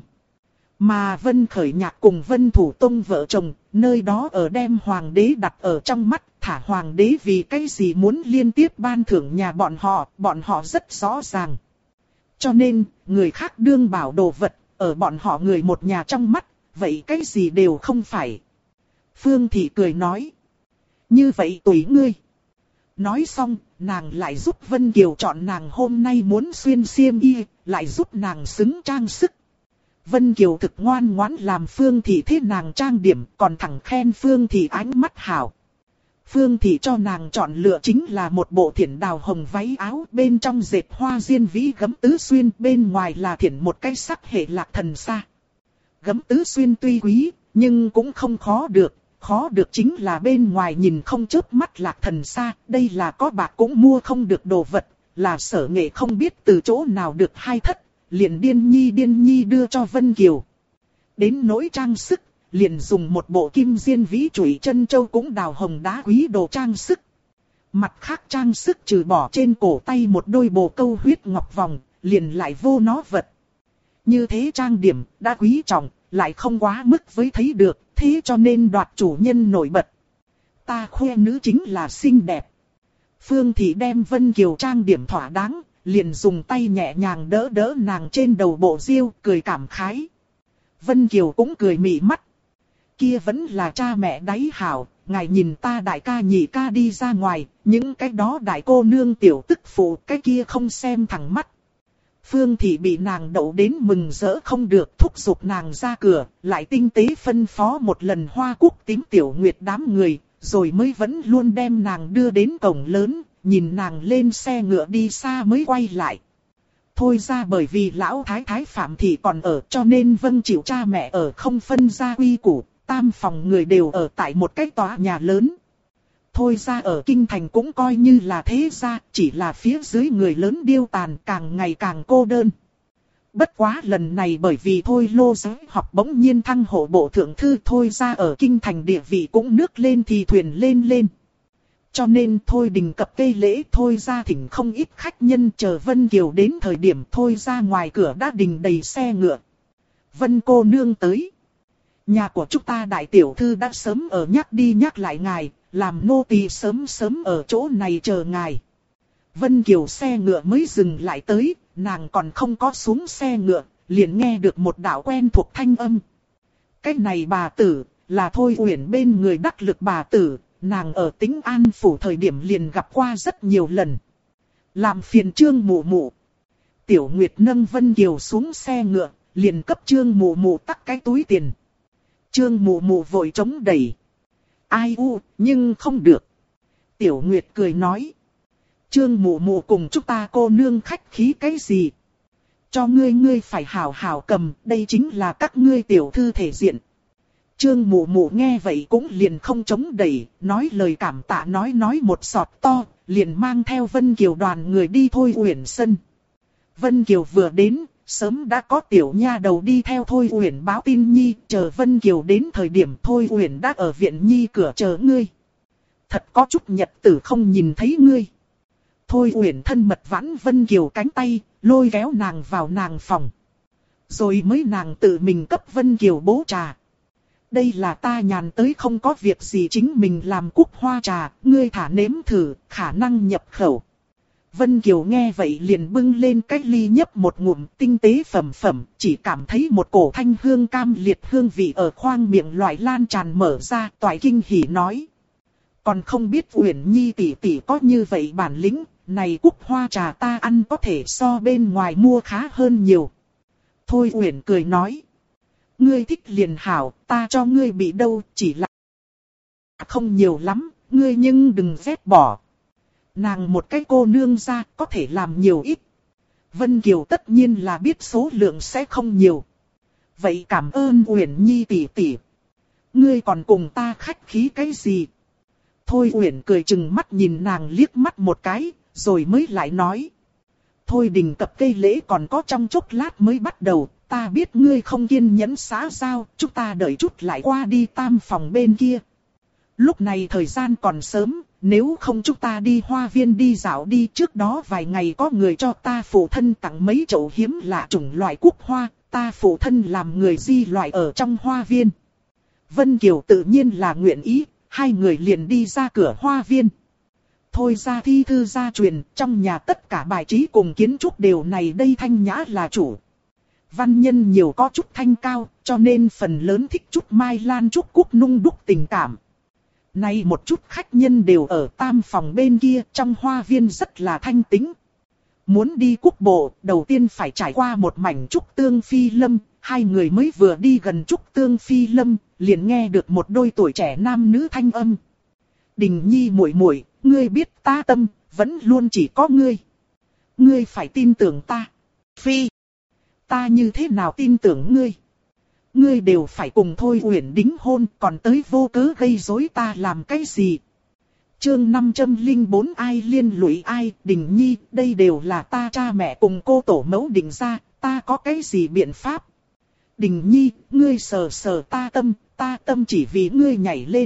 Mà Vân Khởi Nhạc cùng Vân Thủ Tông vợ chồng, nơi đó ở đem hoàng đế đặt ở trong mắt, thả hoàng đế vì cái gì muốn liên tiếp ban thưởng nhà bọn họ rất rõ ràng. Cho nên, người khác đương bảo đồ vật, ở bọn họ người một nhà trong mắt, vậy cái gì đều không phải. Phương Thị cười nói. Như vậy tùy ngươi. Nói xong, nàng lại giúp Vân Kiều chọn nàng hôm nay muốn xuyên xiêm y, lại giúp nàng xứng trang sức. Vân Kiều thực ngoan ngoãn làm Phương Thị thế nàng trang điểm, còn thẳng khen Phương Thị ánh mắt hảo. Phương Thị cho nàng chọn lựa chính là một bộ thiển đào hồng váy áo, bên trong dệt hoa diên vĩ gấm tứ xuyên, bên ngoài là thiển một cái sắc hệ lạc thần sa. Gấm tứ xuyên tuy quý, nhưng cũng không khó được chính là bên ngoài nhìn không chớp mắt lạc thần sa, đây là có bạc cũng mua không được đồ vật, là Sở Nghệ không biết từ chỗ nào được 2 thất, liền điên nhi đưa cho Vân Kiều. Đến nỗi trang sức, liền dùng một bộ kim diên vĩ chủy chân châu cũng đào hồng đá quý đồ trang sức. Mặt khác trang sức trừ bỏ trên cổ tay một đôi bồ câu huyết ngọc vòng, liền lại vô nó vật. Như thế trang điểm, đã quý trọng, lại không quá mức với thấy được, thế cho nên đoạt chủ nhân nổi bật. Ta khoe nữ chính là xinh đẹp. Phương Thị đem Vân Kiều trang điểm thỏa đáng, liền dùng tay nhẹ nhàng đỡ đỡ nàng trên đầu bộ diêu, cười cảm khái. Vân Kiều cũng cười mị mắt. Kia vẫn là cha mẹ đáy hảo, ngài nhìn ta đại ca nhị ca đi ra ngoài, những cái đó đại cô nương tiểu tức phụ, cái kia không xem thẳng mắt. Phương Thị bị nàng đậu đến mừng rỡ không được, thúc giục nàng ra cửa, lại tinh tế phân phó một lần Hoa Cúc tím Tiểu Nguyệt đám người, rồi mới vẫn luôn đem nàng đưa đến cổng lớn, nhìn nàng lên xe ngựa đi xa mới quay lại. Thôi ra bởi vì lão thái thái Phạm Thị còn ở, cho nên vâng chịu cha mẹ ở không phân ra quy củ, 3 phòng người đều ở tại một cái tòa nhà lớn. Thôi ra ở kinh thành cũng coi như là thế gia, chỉ là phía dưới người lớn điêu tàn, càng ngày càng cô đơn. Bất quá lần này bởi vì Thôi Lô giới học bỗng nhiên thăng hộ bộ thượng thư, Thôi ra ở kinh thành địa vị cũng nước lên thì thuyền lên. Cho nên Thôi Đình cập kê lễ, Thôi ra thỉnh không ít khách nhân, chờ Vân Kiều đến thời điểm Thôi ra ngoài cửa đã đình đầy xe ngựa. Vân cô nương tới. Nhà của chúng ta đại tiểu thư đã sớm ở nhắc đi nhắc lại ngài, làm nô tỳ sớm ở chỗ này chờ ngài. Vân Kiều xe ngựa mới dừng lại tới, nàng còn không có xuống xe ngựa, liền nghe được một đạo quen thuộc thanh âm. Cái này bà tử, là Thôi Uyển bên người đắc lực bà tử, nàng ở Tĩnh An phủ thời điểm liền gặp qua rất nhiều lần. Làm phiền Trương mụ mụ. Tiểu Nguyệt nâng Vân Kiều xuống xe ngựa, liền cấp Trương mụ mụ tắc cái túi tiền. Trương mụ mụ vội chống đẩy. Ai u, nhưng không được. Tiểu Nguyệt cười nói. Trương mụ mụ cùng chúng ta cô nương khách khí cái gì? Cho ngươi phải hảo hảo cầm, đây chính là các ngươi tiểu thư thể diện. Trương mụ mụ nghe vậy cũng liền không chống đẩy, nói lời cảm tạ nói một sọt to, liền mang theo Vân Kiều đoàn người đi Thôi Uyển sân. Vân Kiều vừa đến, sớm đã có tiểu nha đầu đi theo Thôi Uyển báo tin nhi, chờ Vân Kiều đến thời điểm Thôi Uyển đã ở viện nhi cửa chờ ngươi. Thật có chút nhật tử không nhìn thấy ngươi. Thôi Uyển thân mật vãn Vân Kiều cánh tay, lôi kéo nàng vào nàng phòng. Rồi mới nàng tự mình cấp Vân Kiều bố trà. Đây là ta nhàn tới không có việc gì chính mình làm cúc hoa trà, ngươi thả nếm thử, khả năng nhập khẩu. Vân Kiều nghe vậy liền bưng lên cái ly nhấp một ngụm tinh tế phẩm phẩm, chỉ cảm thấy một cổ thanh hương cam liệt hương vị ở khoang miệng loại lan tràn mở ra, toại kinh hỉ nói. Còn không biết Uyển Nhi tỷ tỷ có như vậy bản lĩnh, này cúc hoa trà ta ăn có thể so bên ngoài mua khá hơn nhiều. Thôi Uyển cười nói. Ngươi thích liền hảo, ta cho ngươi bị đâu, chỉ là không nhiều lắm, ngươi nhưng đừng ghét bỏ. Nàng một cái cô nương ra có thể làm nhiều ít. Vân Kiều tất nhiên là biết số lượng sẽ không nhiều. Vậy cảm ơn Uyển Nhi tỷ tỷ. Ngươi còn cùng ta khách khí cái gì? Thôi Uyển cười chừng mắt nhìn nàng liếc mắt một cái, rồi mới lại nói. Thôi đình cập cây lễ còn có trong chốc lát mới bắt đầu, ta biết ngươi không kiên nhẫn xã giao, chúng ta đợi chút lại qua đi tam phòng bên kia. Lúc này thời gian còn sớm, nếu không chúng ta đi hoa viên đi dạo đi, trước đó vài ngày có người cho ta phụ thân tặng mấy chậu hiếm lạ chủng loại cúc hoa, ta phụ thân làm người di loại ở trong hoa viên. Vân Kiều tự nhiên là nguyện ý, hai người liền đi ra cửa hoa viên. Thôi ra thi thư gia truyền, trong nhà tất cả bài trí cùng kiến trúc đều này đây thanh nhã là chủ. Văn nhân nhiều có chút thanh cao, cho nên phần lớn thích chút mai lan trúc cúc nung đúc tình cảm. Nay một chút khách nhân đều ở tam phòng bên kia, trong hoa viên rất là thanh tĩnh. Muốn đi cúc bộ, đầu tiên phải trải qua một mảnh trúc tương phi lâm, hai người mới vừa đi gần trúc tương phi lâm, liền nghe được một đôi tuổi trẻ nam nữ thanh âm. Đình Nhi muội muội, ngươi biết ta tâm, vẫn luôn chỉ có ngươi. Ngươi phải tin tưởng ta. Phi, ta như thế nào tin tưởng ngươi? Ngươi đều phải cùng Thôi Uyển đính hôn, còn tới vô cớ gây rối ta làm cái gì? Chương 504 ai liên lụy ai, Đình Nhi, đây đều là ta cha mẹ cùng cô tổ mẫu định ra, ta có cái gì biện pháp? Đình Nhi, ngươi sờ sờ ta tâm chỉ vì ngươi nhảy lên.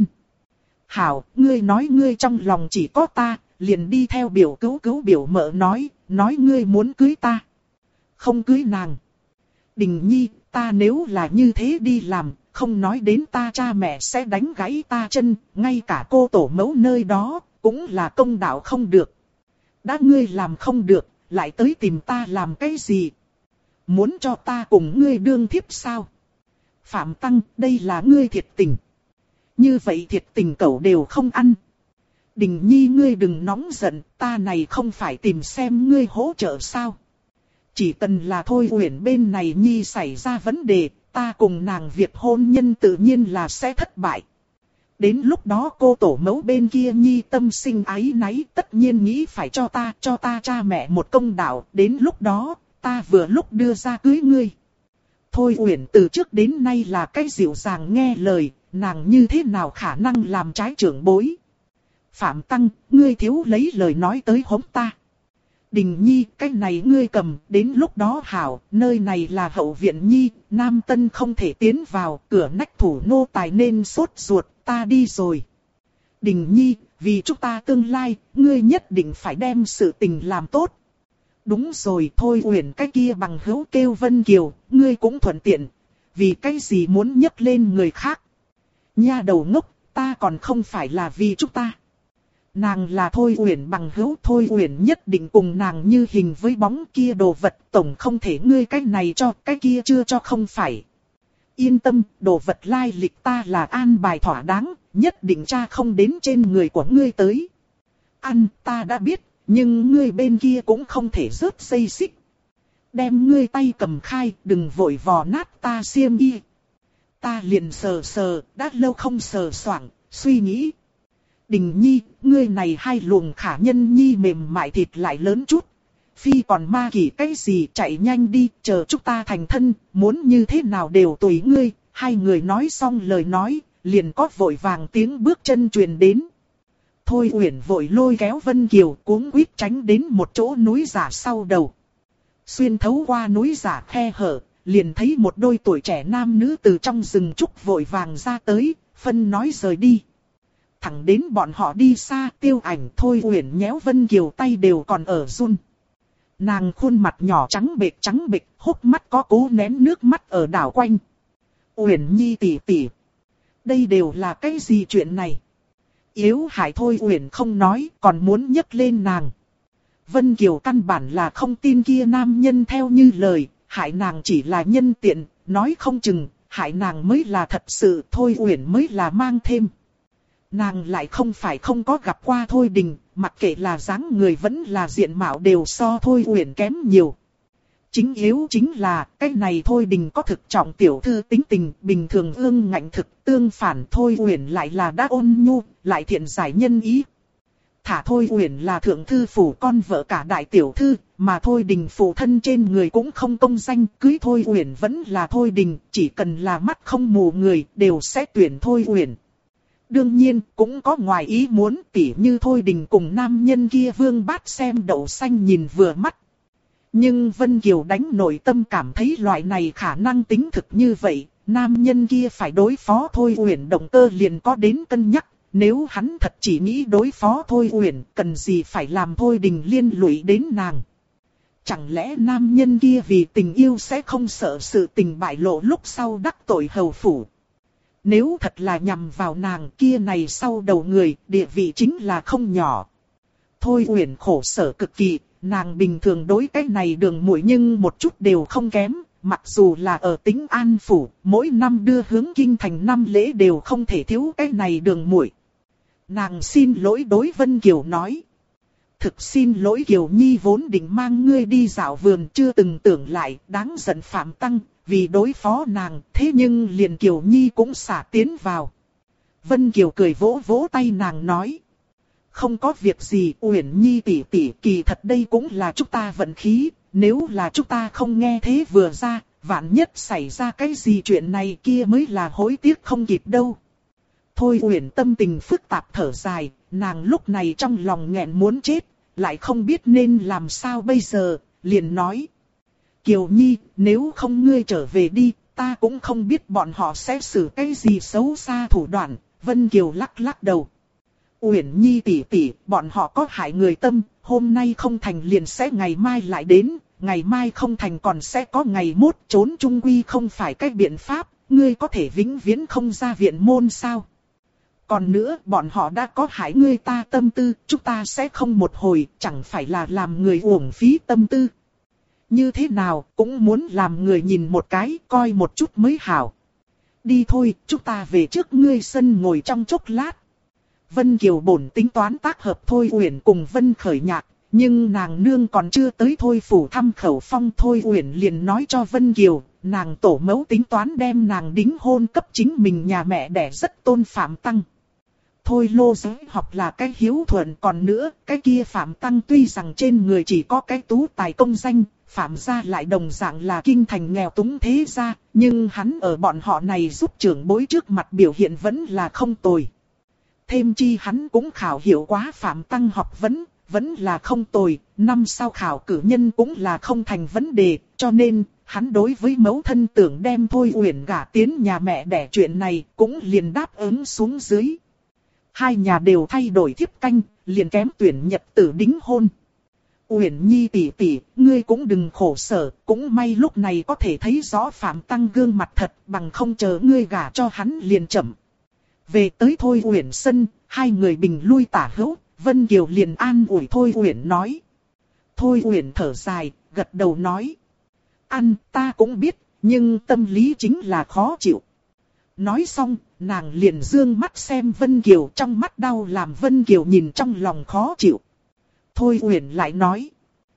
Hảo, ngươi nói ngươi trong lòng chỉ có ta, liền đi theo biểu cứu biểu mợ nói ngươi muốn cưới ta. Không cưới nàng. Đình Nhi, ta nếu là như thế đi làm, không nói đến ta cha mẹ sẽ đánh gãy ta chân, ngay cả cô tổ mẫu nơi đó, cũng là công đạo không được. Đã ngươi làm không được, lại tới tìm ta làm cái gì? Muốn cho ta cùng ngươi đương thiếp sao? Phạm Tăng, đây là ngươi thiệt tình. Như vậy thiệt tình cậu đều không ăn. Đình Nhi ngươi đừng nóng giận, ta này không phải tìm xem ngươi hỗ trợ sao? Chỉ cần là Thôi Uyển bên này Nhi xảy ra vấn đề, ta cùng nàng việc hôn nhân tự nhiên là sẽ thất bại. Đến lúc đó cô tổ mẫu bên kia Nhi tâm sinh áy náy, tất nhiên nghĩ phải cho ta cha mẹ một công đạo, đến lúc đó, ta vừa lúc đưa ra cưới ngươi. Thôi Uyển từ trước đến nay là cái dịu dàng nghe lời, nàng như thế nào khả năng làm trái trưởng bối. Phạm Tăng, ngươi thiếu lấy lời nói tới hống ta. Đình Nhi, cái này ngươi cầm, đến lúc đó hảo, nơi này là hậu viện Nhi, Nam Tân không thể tiến vào, cửa nách thủ nô tài nên sốt ruột, ta đi rồi. Đình Nhi, vì chúng ta tương lai, ngươi nhất định phải đem sự tình làm tốt. Đúng rồi, Thôi Uyển cái kia bằng hữu kêu Vân Kiều, ngươi cũng thuận tiện, vì cái gì muốn nhấc lên người khác. Nha đầu ngốc, ta còn không phải là vì chúng ta. Nàng là Thôi Uyển bằng hữu, Thôi Uyển nhất định cùng nàng như hình với bóng, kia đồ vật tổng không thể ngươi cái này cho, cái kia chưa cho không phải. Yên tâm, đồ vật lai lịch ta là an bài thỏa đáng, nhất định cha không đến trên người của ngươi tới. Ăn, ta đã biết, nhưng ngươi bên kia cũng không thể rớt dây xích. Đem ngươi tay cầm khai, đừng vội vò nát ta xiêm y. Ta liền sờ, đã lâu không sờ soạng, suy nghĩ. Đình Nhi, ngươi này hai luồng khả nhân nhi mềm mại thịt lại lớn chút. Phi còn ma kỷ cái gì, chạy nhanh đi, chờ chúng ta thành thân, muốn như thế nào đều tùy ngươi. Hai người nói xong lời nói, liền có vội vàng tiếng bước chân truyền đến. Thôi Uyển vội lôi kéo Vân Kiều cuống quýt tránh đến một chỗ núi giả sau đầu. Xuyên thấu qua núi giả khe hở, liền thấy một đôi tuổi trẻ nam nữ từ trong rừng trúc vội vàng ra tới, phân nói rời đi. thẳng đến bọn họ đi xa. Tiêu Ảnh, Thôi Uyển nhéo Vân Kiều tay đều còn ở run. Nàng khuôn mặt nhỏ trắng bệch, hốc mắt có cố nén nước mắt ở đảo quanh. Uyển Nhi tỷ tỷ, đây đều là cái gì chuyện này? Yếu hại Thôi Uyển không nói, còn muốn nhấc lên nàng. Vân Kiều căn bản là không tin kia nam nhân theo như lời, hại nàng chỉ là nhân tiện, nói không chừng, hại nàng mới là thật sự, Thôi Uyển mới là mang thêm. Nàng lại không phải không có gặp qua Thôi Đình, mặc kệ là dáng người vẫn là diện mạo đều so Thôi Uyển kém nhiều. Chính yếu chính là, cái này Thôi Đình có thực trọng tiểu thư tính tình, bình thường ương ngạnh thực, tương phản Thôi Uyển lại là đã ôn nhu, lại thiện giải nhân ý. Thả Thôi Uyển là thượng thư phủ con vợ cả đại tiểu thư, mà Thôi Đình phụ thân trên người cũng không công danh, cưới Thôi Uyển vẫn là Thôi Đình, chỉ cần là mắt không mù người, đều sẽ tuyển Thôi Uyển. Đương nhiên, cũng có ngoài ý muốn, tỉ như Thôi Đình cùng nam nhân kia Vương Bát xem đậu xanh nhìn vừa mắt. Nhưng Vân Kiều đánh nội tâm cảm thấy loại này khả năng tính thực như vậy, nam nhân kia phải đối phó Thôi Uyển động cơ liền có đến cân nhắc. Nếu hắn thật chỉ nghĩ đối phó Thôi Uyển, cần gì phải làm Thôi Đình liên lụy đến nàng. Chẳng lẽ nam nhân kia vì tình yêu sẽ không sợ sự tình bại lộ lúc sau đắc tội hầu phủ? Nếu thật là nhằm vào nàng kia này sau đầu người, địa vị chính là không nhỏ. Thôi Uyển khổ sở cực kỳ, nàng bình thường đối cái này đường muội nhưng một chút đều không kém. Mặc dù là ở Tĩnh An phủ, mỗi năm đưa hướng kinh thành 5 lễ đều không thể thiếu cái này đường muội. Nàng xin lỗi đối Vân Kiều nói. Thực xin lỗi Kiều Nhi vốn định mang ngươi đi dạo vườn, chưa từng tưởng lại đáng giận Phạm Tăng, vì đối phó nàng, thế nhưng liền Kiều Nhi cũng xả tiến vào. Vân Kiều cười vỗ vỗ tay nàng nói. Không có việc gì, Uyển Nhi tỷ tỷ, kỳ thật đây cũng là chúng ta vận khí, nếu là chúng ta không nghe thế vừa ra, vạn nhất xảy ra cái gì chuyện này kia mới là hối tiếc không kịp đâu. Thôi Uyển tâm tình phức tạp thở dài, nàng lúc này trong lòng nghẹn muốn chết, lại không biết nên làm sao bây giờ, liền nói. Kiều Nhi, nếu không ngươi trở về đi, ta cũng không biết bọn họ sẽ xử cái gì xấu xa thủ đoạn. Vân Kiều lắc lắc đầu. Uyển Nhi tỷ tỷ, bọn họ có hại người tâm, hôm nay không thành liền sẽ ngày mai lại đến, ngày mai không thành còn sẽ có ngày mốt, trốn chung quy không phải cách biện pháp, ngươi có thể vĩnh viễn không ra viện môn sao? Còn nữa, bọn họ đã có hại ngươi ta tâm tư, chúng ta sẽ không một hồi, chẳng phải là làm người uổng phí tâm tư. Như thế nào, cũng muốn làm người nhìn một cái, coi một chút mới hảo. Đi thôi, chúng ta về trước ngươi sân ngồi trong chốc lát. Vân Kiều bổn tính toán tác hợp Thôi Uyển cùng Vân Khởi Nhạc, nhưng nàng nương còn chưa tới Thôi phủ thăm khẩu phong. Thôi Uyển liền nói cho Vân Kiều, nàng tổ mẫu tính toán đem nàng đính hôn cấp chính mình nhà mẹ đẻ rất tôn Phạm Tăng. Thôi Lô Giới học là cái hiếu thuận, còn nữa, cái kia Phạm Tăng tuy rằng trên người chỉ có cái tú tài công danh, Phạm gia lại đồng dạng là kinh thành nghèo túng thế gia, nhưng hắn ở bọn họ này giúp trưởng bối trước mặt biểu hiện vẫn là không tồi. Thêm chi hắn cũng khảo hiểu quá Phạm Tăng học vẫn là không tồi, năm sau khảo cử nhân cũng là không thành vấn đề, cho nên, hắn đối với mẫu thân tưởng đem Thôi Uyển gả tiến nhà mẹ đẻ chuyện này cũng liền đáp ứng xuống dưới. Hai nhà đều thay đổi thiếp canh, liền kém tuyển nhật tử đính hôn. Uyển Nhi tỷ tỷ, ngươi cũng đừng khổ sở, cũng may lúc này có thể thấy rõ Phạm Tăng gương mặt thật, bằng không chờ ngươi gả cho hắn liền chậm. Về tới Thôi Uyển sân, hai người bình lui tả hữu, Vân Kiều liền an ủi Thôi Uyển nói. Thôi Uyển thở dài, gật đầu nói. Ăn ta cũng biết, nhưng tâm lý chính là khó chịu. Nói xong, nàng liền dương mắt xem Vân Kiều, trong mắt đau làm Vân Kiều nhìn trong lòng khó chịu. Thôi Uyển lại nói.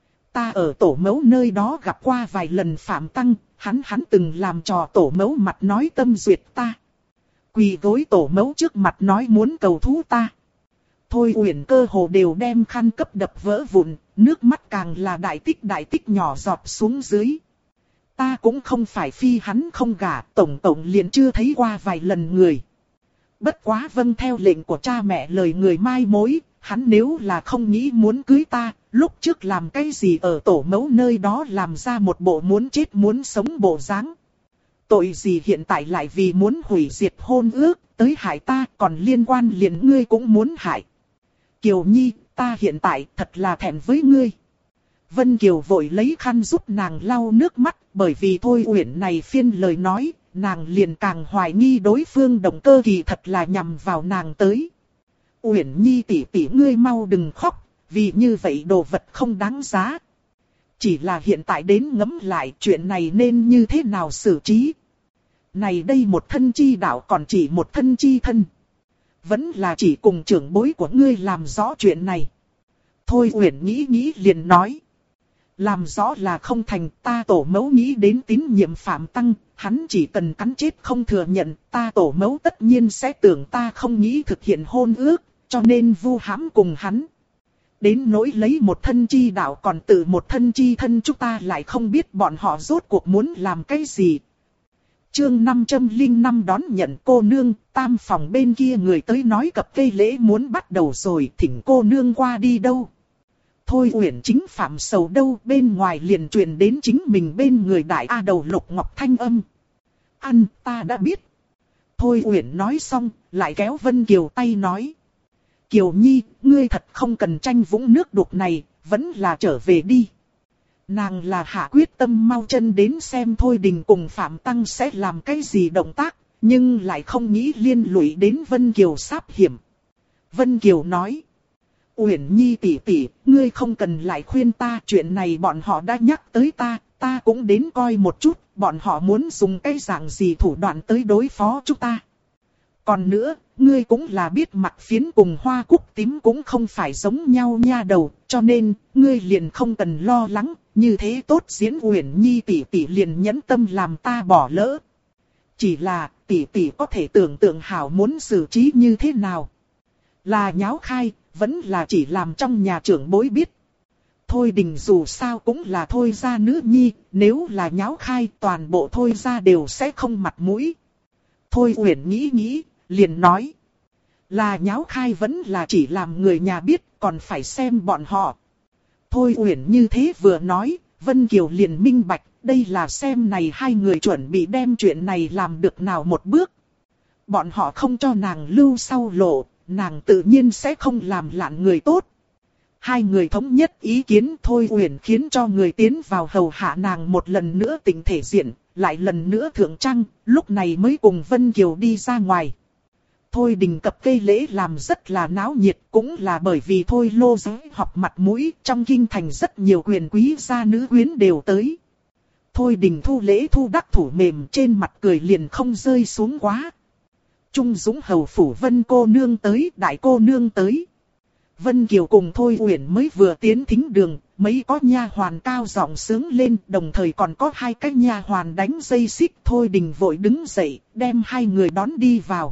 Ta ở tổ mẫu nơi đó gặp qua vài lần Phạm Tăng, hắn từng làm trò tổ mẫu mặt nói tâm duyệt ta. Quỳ gối tổ mẫu trước mặt nói muốn cầu thú ta. Thôi Uyển cơ hồ đều đem khăn cấp đập vỡ vụn, nước mắt càng là đại tích nhỏ giọt xuống dưới. Ta cũng không phải phi hắn không gả, tổng liền chưa thấy qua vài lần người. Bất quá vâng theo lệnh của cha mẹ lời người mai mối, hắn nếu là không nghĩ muốn cưới ta, lúc trước làm cái gì ở tổ mẫu nơi đó làm ra một bộ muốn chết muốn sống bộ dáng. Tội gì hiện tại lại vì muốn hủy diệt hôn ước, tới hại ta, còn liên quan liền ngươi cũng muốn hại. Kiều Nhi, ta hiện tại thật là thẹn với ngươi. Vân Kiều vội lấy khăn giúp nàng lau nước mắt, bởi vì Thôi Uyển này phiên lời nói, nàng liền càng hoài nghi đối phương động cơ kỳ thật là nhằm vào nàng tới. Uyển Nhi tỷ tỷ ngươi mau đừng khóc, vì như vậy đồ vật không đáng giá. Chỉ là hiện tại đến ngẫm lại chuyện này nên như thế nào xử trí. Này đây một thân chi đạo còn chỉ một thân chi thân. Vẫn là chỉ cùng trưởng bối của ngươi làm rõ chuyện này. Thôi Uyển nghĩ liền nói. Làm rõ là không thành, ta tổ mẫu nghĩ đến tín nhiệm Phạm Tăng, hắn chỉ cần cắn chết không thừa nhận, ta tổ mẫu tất nhiên sẽ tưởng ta không nghĩ thực hiện hôn ước, cho nên vu hãm cùng hắn. Đến nỗi lấy một thân chi đạo còn tự một thân chi thân, chúng ta lại không biết bọn họ rốt cuộc muốn làm cái gì. Chương 505 đón nhận cô nương, tam phòng bên kia người tới nói cập cây lễ muốn bắt đầu rồi, thỉnh cô nương qua đi đâu. Thôi Uyển chính phạm sầu đâu, bên ngoài liền truyền đến chính mình bên người đại A Đầu Lục Ngọc thanh âm. Ăn, ta đã biết. Thôi Uyển nói xong, lại kéo Vân Kiều tay nói. Kiều Nhi, ngươi thật không cần tranh vũng nước đục này, vẫn là trở về đi. Nàng là hạ quyết tâm mau chân đến xem Thôi Đình cùng Phạm Tăng sẽ làm cái gì động tác, nhưng lại không nghĩ liên lụy đến Vân Kiều sáp hiểm. Vân Kiều nói. Uyển Nhi tỷ tỷ, ngươi không cần lại khuyên ta, chuyện này bọn họ đã nhắc tới ta cũng đến coi một chút, bọn họ muốn dùng cái dạng gì thủ đoạn tới đối phó chúng ta. Còn nữa, ngươi cũng là biết mặt phiến cùng hoa cúc tím cũng không phải giống nhau nha đầu, cho nên, ngươi liền không cần lo lắng, như thế tốt diễn Uyển Nhi tỷ tỷ liền nhẫn tâm làm ta bỏ lỡ. Chỉ là, tỷ tỷ có thể tưởng tượng hảo muốn xử trí như thế nào. Là nháo khai, vẫn là chỉ làm trong nhà trưởng bối biết. Thôi Đình dù sao cũng là Thôi gia nữ nhi, nếu là nháo khai toàn bộ Thôi gia đều sẽ không mặt mũi. Thôi Uyển nghĩ, liền nói. Là nháo khai vẫn là chỉ làm người nhà biết, còn phải xem bọn họ. Thôi Uyển như thế vừa nói, Vân Kiều liền minh bạch, đây là xem này hai người chuẩn bị đem chuyện này làm được nào một bước. Bọn họ không cho nàng lưu sau lộ, nàng tự nhiên sẽ không làm lạn người tốt. Hai người thống nhất ý kiến, Thôi Uyển khiến cho người tiến vào hầu hạ nàng một lần nữa tỉnh thể diện, lại lần nữa thượng trang, lúc này mới cùng Vân Kiều đi ra ngoài. Thôi Đình cập cây lễ làm rất là náo nhiệt, cũng là bởi vì Thôi Lô giới học mặt mũi, trong kinh thành rất nhiều quyền quý gia nữ quyến đều tới. Thôi Đình thu lễ thu đắc thủ mềm, trên mặt cười liền không rơi xuống quá. Trung Dũng hầu phủ Vân cô nương tới, đại cô nương tới. Vân Kiều cùng Thôi Uyển mới vừa tiến thính đường, mấy có nha hoàn cao giọng sướng lên, đồng thời còn có hai cái nha hoàn đánh dây xích. Thôi Đình vội đứng dậy, đem hai người đón đi vào.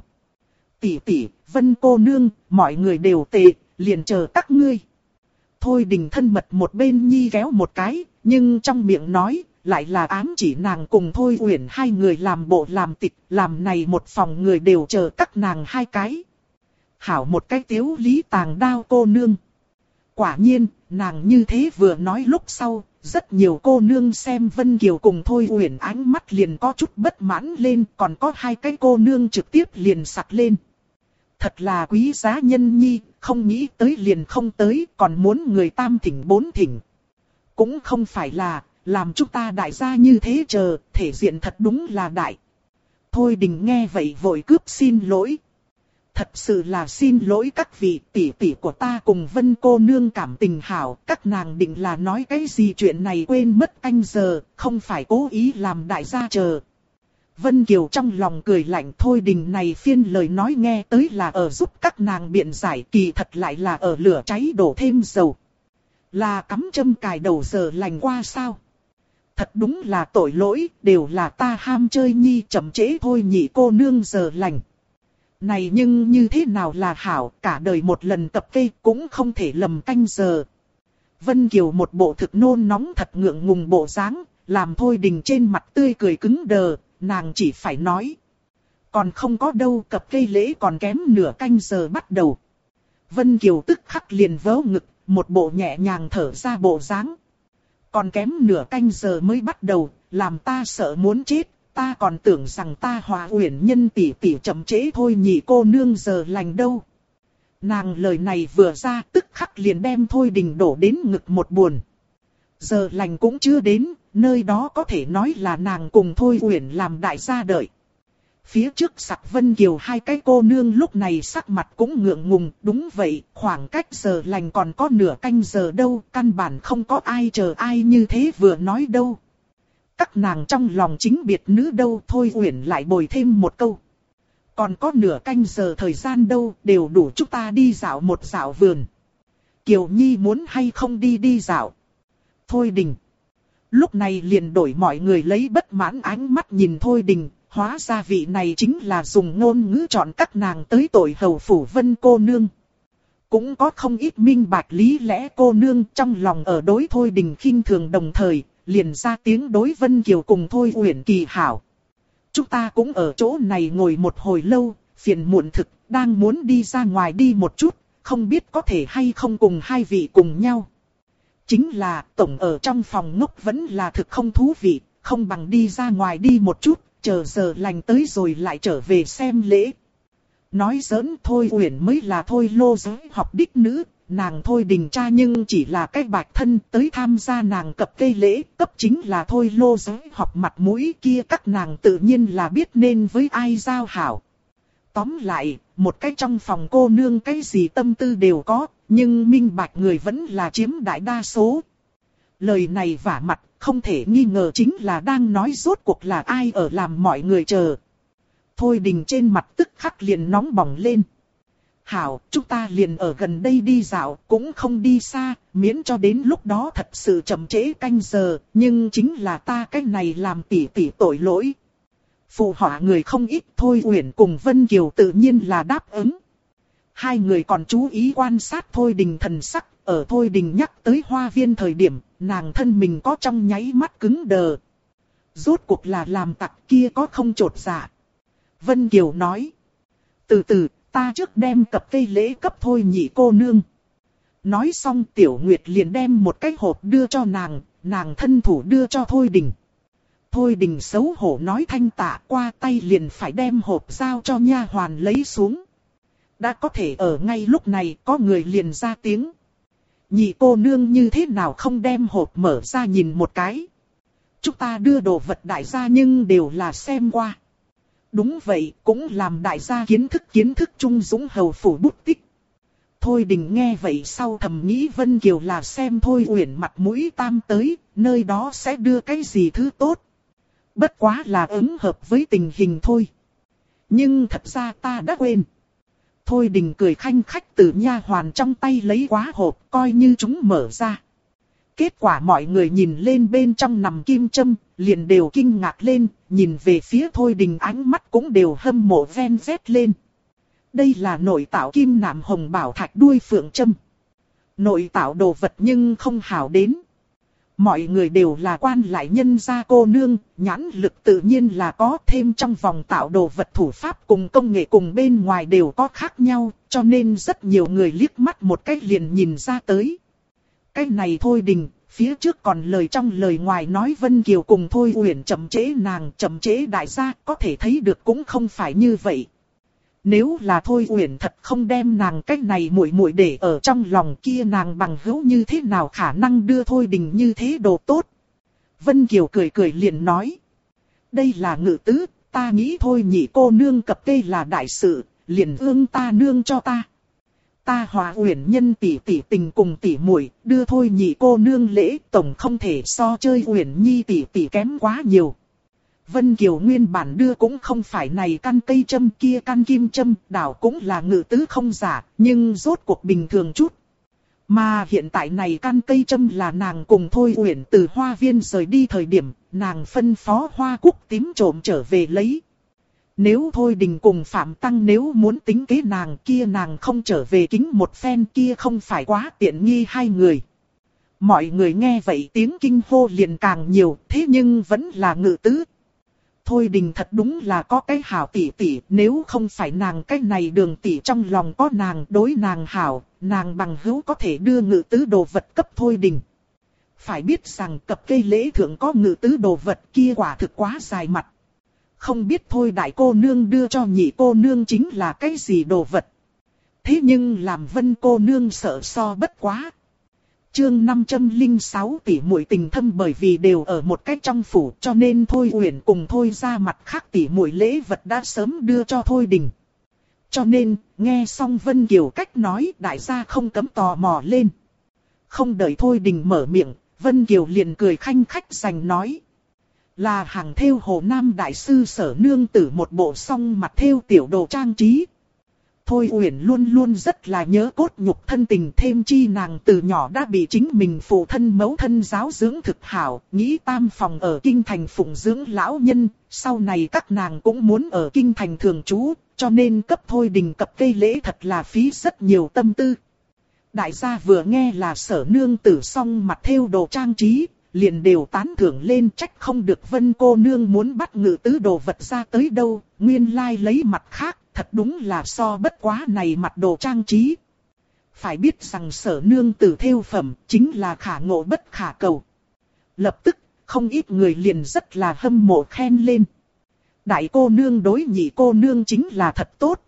Tỷ tỷ, Vân cô nương, mọi người đều tệ, liền chờ các ngươi. Thôi Đình thân mật một bên nhi kéo một cái, nhưng trong miệng nói, lại là ám chỉ nàng cùng Thôi Uyển hai người làm bộ làm tịch, làm này một phòng người đều chờ các nàng hai cái. Hảo một cái tiếu lý tàng đao cô nương. Quả nhiên, nàng như thế vừa nói lúc sau, rất nhiều cô nương xem Vân Kiều cùng Thôi Uyển ánh mắt liền có chút bất mãn lên, còn có hai cái cô nương trực tiếp liền sặc lên. Thật là quý giá nhân nhi, không nghĩ tới liền không tới, còn muốn người tam thỉnh bốn thỉnh. Cũng không phải là, làm chúng ta đại gia như thế chờ, thể diện thật đúng là đại. Thôi Đình nghe vậy vội cướp xin lỗi. Thật sự là xin lỗi các vị tỷ tỷ của ta cùng Vân cô nương cảm tình hảo, các nàng định là nói cái gì chuyện này quên mất canh giờ, không phải cố ý làm đại gia chờ. Vân Kiều trong lòng cười lạnh, Thôi Đình này phiên lời nói nghe tới là ở giúp các nàng biện giải, kỳ thật lại là ở lửa cháy đổ thêm dầu. Là cắm châm cài đầu giờ lành qua sao? Thật đúng là tội lỗi, đều là ta ham chơi nhi chậm trễ thôi nhị cô nương giờ lành. Này nhưng như thế nào là hảo, cả đời một lần tập cây cũng không thể lầm canh giờ. Vân Kiều một bộ thực nôn nóng thật ngượng ngùng bộ dáng, làm Thôi Đình trên mặt tươi cười cứng đờ, nàng chỉ phải nói. Còn không có đâu, cập cây lễ còn kém nửa canh giờ bắt đầu. Vân Kiều tức khắc liền vớ ngực, một bộ nhẹ nhàng thở ra bộ dáng. Còn kém nửa canh giờ mới bắt đầu, làm ta sợ muốn chết, ta còn tưởng rằng ta Hòa Uyển Nhân tỷ tỷ chậm trễ Thôi Nhị cô nương giờ lành đâu. Nàng lời này vừa ra tức khắc liền đem Thôi Đình đổ đến ngực một buồn. Giờ lành cũng chưa đến, nơi đó có thể nói là nàng cùng Thôi Uyển làm đại gia đợi. Phía trước Sặc Vân Kiều hai cái cô nương lúc này sắc mặt cũng ngượng ngùng, đúng vậy, khoảng cách giờ lành còn có nửa canh giờ đâu, căn bản không có ai chờ ai như thế vừa nói đâu. Các nàng trong lòng chính biệt nữ đâu, Thôi Uyển lại bồi thêm một câu. Còn có nửa canh giờ thời gian đâu, đều đủ chúng ta đi dạo một dạo vườn. Kiều Nhi muốn hay không đi dạo. Thôi Đình. Lúc này liền đổi mọi người lấy bất mãn ánh mắt nhìn Thôi Đình. Hóa ra vị này chính là dùng ngôn ngữ chọn các nàng tới tội hầu phủ Vân cô nương. Cũng có không ít minh bạch lý lẽ cô nương trong lòng ở đối Thôi Đình khinh thường đồng thời, liền ra tiếng đối Vân Kiều cùng Thôi Uyển kỳ hảo. Chúng ta cũng ở chỗ này ngồi một hồi lâu, phiền muộn thực, đang muốn đi ra ngoài đi một chút, không biết có thể hay không cùng hai vị cùng nhau. Chính là tổng ở trong phòng ngốc vẫn là thực không thú vị, không bằng đi ra ngoài đi một chút. Chờ giờ lành tới rồi lại trở về xem lễ. Nói giỡn Thôi Uyển mới là Thôi Lô giới học đích nữ, nàng Thôi Đình cha nhưng chỉ là cái bạch thân tới tham gia nàng cập kê lễ, cấp chính là Thôi Lô giới học mặt mũi kia các nàng tự nhiên là biết nên với ai giao hảo. Tóm lại, một cái trong phòng cô nương cái gì tâm tư đều có, nhưng minh bạch người vẫn là chiếm đại đa số. Lời này vả mặt, không thể nghi ngờ chính là đang nói rốt cuộc là ai ở làm mọi người chờ. Thôi Đình trên mặt tức khắc liền nóng bỏng lên. Hảo, chúng ta liền ở gần đây đi dạo, cũng không đi xa, miễn cho đến lúc đó thật sự chậm trễ canh giờ, nhưng chính là ta cái này làm tỉ tội lỗi. Phụ họa người không ít, Thôi Uyển cùng Vân Kiều tự nhiên là đáp ứng. Hai người còn chú ý quan sát Thôi Đình thần sắc, ở Thôi Đình nhắc tới hoa viên thời điểm, nàng thân mình có trong nháy mắt cứng đờ. Rốt cuộc là làm tặc kia có không trột dạ. Vân Kiều nói. Từ từ, ta trước đem cập cây lễ cấp Thôi Nhị cô nương. Nói xong Tiểu Nguyệt liền đem một cái hộp đưa cho nàng thân thủ đưa cho Thôi Đình. Thôi Đình xấu hổ nói thanh tạ qua tay liền phải đem hộp giao cho nha hoàn lấy xuống. Đã có thể ở ngay lúc này có người liền ra tiếng. Nhị cô nương như thế nào không đem hộp mở ra nhìn một cái. Chúng ta đưa đồ vật đại gia nhưng đều là xem qua. Đúng vậy, cũng làm đại gia kiến thức trung dũng hầu phủ bút tích. Thôi Đình nghe vậy sau thầm nghĩ Vân Kiều là xem Thôi Uyển mặt mũi tam tới, nơi đó sẽ đưa cái gì thứ tốt. Bất quá là ứng hợp với tình hình thôi. Nhưng thật ra ta đã quên. Thôi Đình cười khanh khách từ nha hoàn trong tay lấy quá hộp coi như chúng mở ra. Kết quả mọi người nhìn lên bên trong nằm kim châm, liền đều kinh ngạc lên, nhìn về phía Thôi Đình ánh mắt cũng đều hâm mộ ven vét lên. Đây là nội tạo kim nạm hồng bảo thạch đuôi phượng châm. Nội tạo đồ vật nhưng không hảo đến. Mọi người đều là quan lại nhân gia cô nương, nhãn lực tự nhiên là có thêm trong vòng tạo đồ vật thủ pháp cùng công nghệ cùng bên ngoài đều có khác nhau, cho nên rất nhiều người liếc mắt một cách liền nhìn ra tới. Cái này Thôi Đình, phía trước còn lời trong lời ngoài nói Vân Kiều cùng Thôi Uyển chậm trễ nàng chậm trễ đại gia có thể thấy được cũng không phải như vậy. Nếu là Thôi Uyển thật không đem nàng cách này muội muội để ở trong lòng kia nàng bằng hữu như thế nào khả năng đưa Thôi Đình như thế đồ tốt. Vân Kiều cười cười liền nói. Đây là ngự tứ, ta nghĩ Thôi Nhị cô nương cập kê là đại sự, liền ương ta nương cho ta. Ta Hòa Uyển Nhân tỷ tình cùng tỷ muội đưa Thôi Nhị cô nương lễ tổng không thể so chơi Uyển Nhi tỷ kém quá nhiều. Vân Kiều nguyên bản đưa cũng không phải này căn cây châm kia căn kim châm, đảo cũng là ngự tứ không giả, nhưng rốt cuộc bình thường chút. Mà hiện tại này căn cây châm là nàng cùng Thôi Uyển từ hoa viên rời đi thời điểm, nàng phân phó hoa cúc tím trộm trở về lấy. Nếu Thôi Đình cùng Phạm Tăng nếu muốn tính kế nàng kia nàng không trở về kính một phen kia không phải quá tiện nghi hai người. Mọi người nghe vậy tiếng kinh hô liền càng nhiều, thế nhưng vẫn là ngự tứ. Thôi Đình thật đúng là có cái hảo tỷ tỷ, nếu không phải nàng cái này đường tỷ trong lòng có nàng đối nàng hảo, nàng bằng hữu có thể đưa ngự tứ đồ vật cấp Thôi Đình. Phải biết rằng cập cây lễ thượng có ngự tứ đồ vật kia quả thực quá dài mặt. Không biết thôi đại cô nương đưa cho nhị cô nương chính là cái gì đồ vật. Thế nhưng làm Vân cô nương sợ so bất quá. Chương 506 tỷ muội tình thâm, bởi vì đều ở một cách trong phủ cho nên Thôi Uyển cùng Thôi ra mặt khác tỷ muội lễ vật đã sớm đưa cho Thôi Đình. Cho nên, nghe xong Vân Kiều cách nói, đại gia không cấm tò mò lên. Không đợi Thôi Đình mở miệng, Vân Kiều liền cười khanh khách giành nói. Là hàng thêu Hồ Nam đại sư Sở nương tử một bộ song mặt thêu tiểu đồ trang trí. Thôi Uyển luôn luôn rất là nhớ cốt nhục thân tình, thêm chi nàng từ nhỏ đã bị chính mình phụ thân mẫu thân giáo dưỡng thực hảo, nghĩ tam phòng ở kinh thành phụng dưỡng lão nhân, sau này các nàng cũng muốn ở kinh thành thường trú, cho nên cấp Thôi Đình cập cây lễ thật là phí rất nhiều tâm tư. Đại gia vừa nghe là Sở nương tử song mặt thêu đồ trang trí, liền đều tán thưởng lên, trách không được Vân cô nương muốn bắt Ngự tứ đồ vật ra tới đâu, nguyên lai lấy mặt khác, thật đúng là so bất quá này mặt đồ trang trí. Phải biết rằng Sở nương tử thêu phẩm chính là khả ngộ bất khả cầu. Lập tức, không ít người liền rất là hâm mộ khen lên. Đại cô nương đối nhị cô nương chính là thật tốt.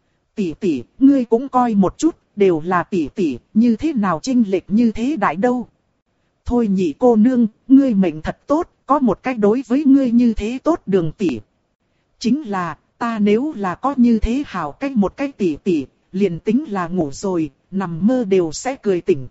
Tỷ tỷ, ngươi cũng coi một chút, đều là tỷ tỷ, như thế nào chênh lệch như thế đại đâu. Thôi nhị cô nương, ngươi mệnh thật tốt, có một cách đối với ngươi như thế tốt đường tỷ. Chính là, ta nếu là có như thế hảo cách một cách tỷ tỷ, liền tính là ngủ rồi, nằm mơ đều sẽ cười tỉnh.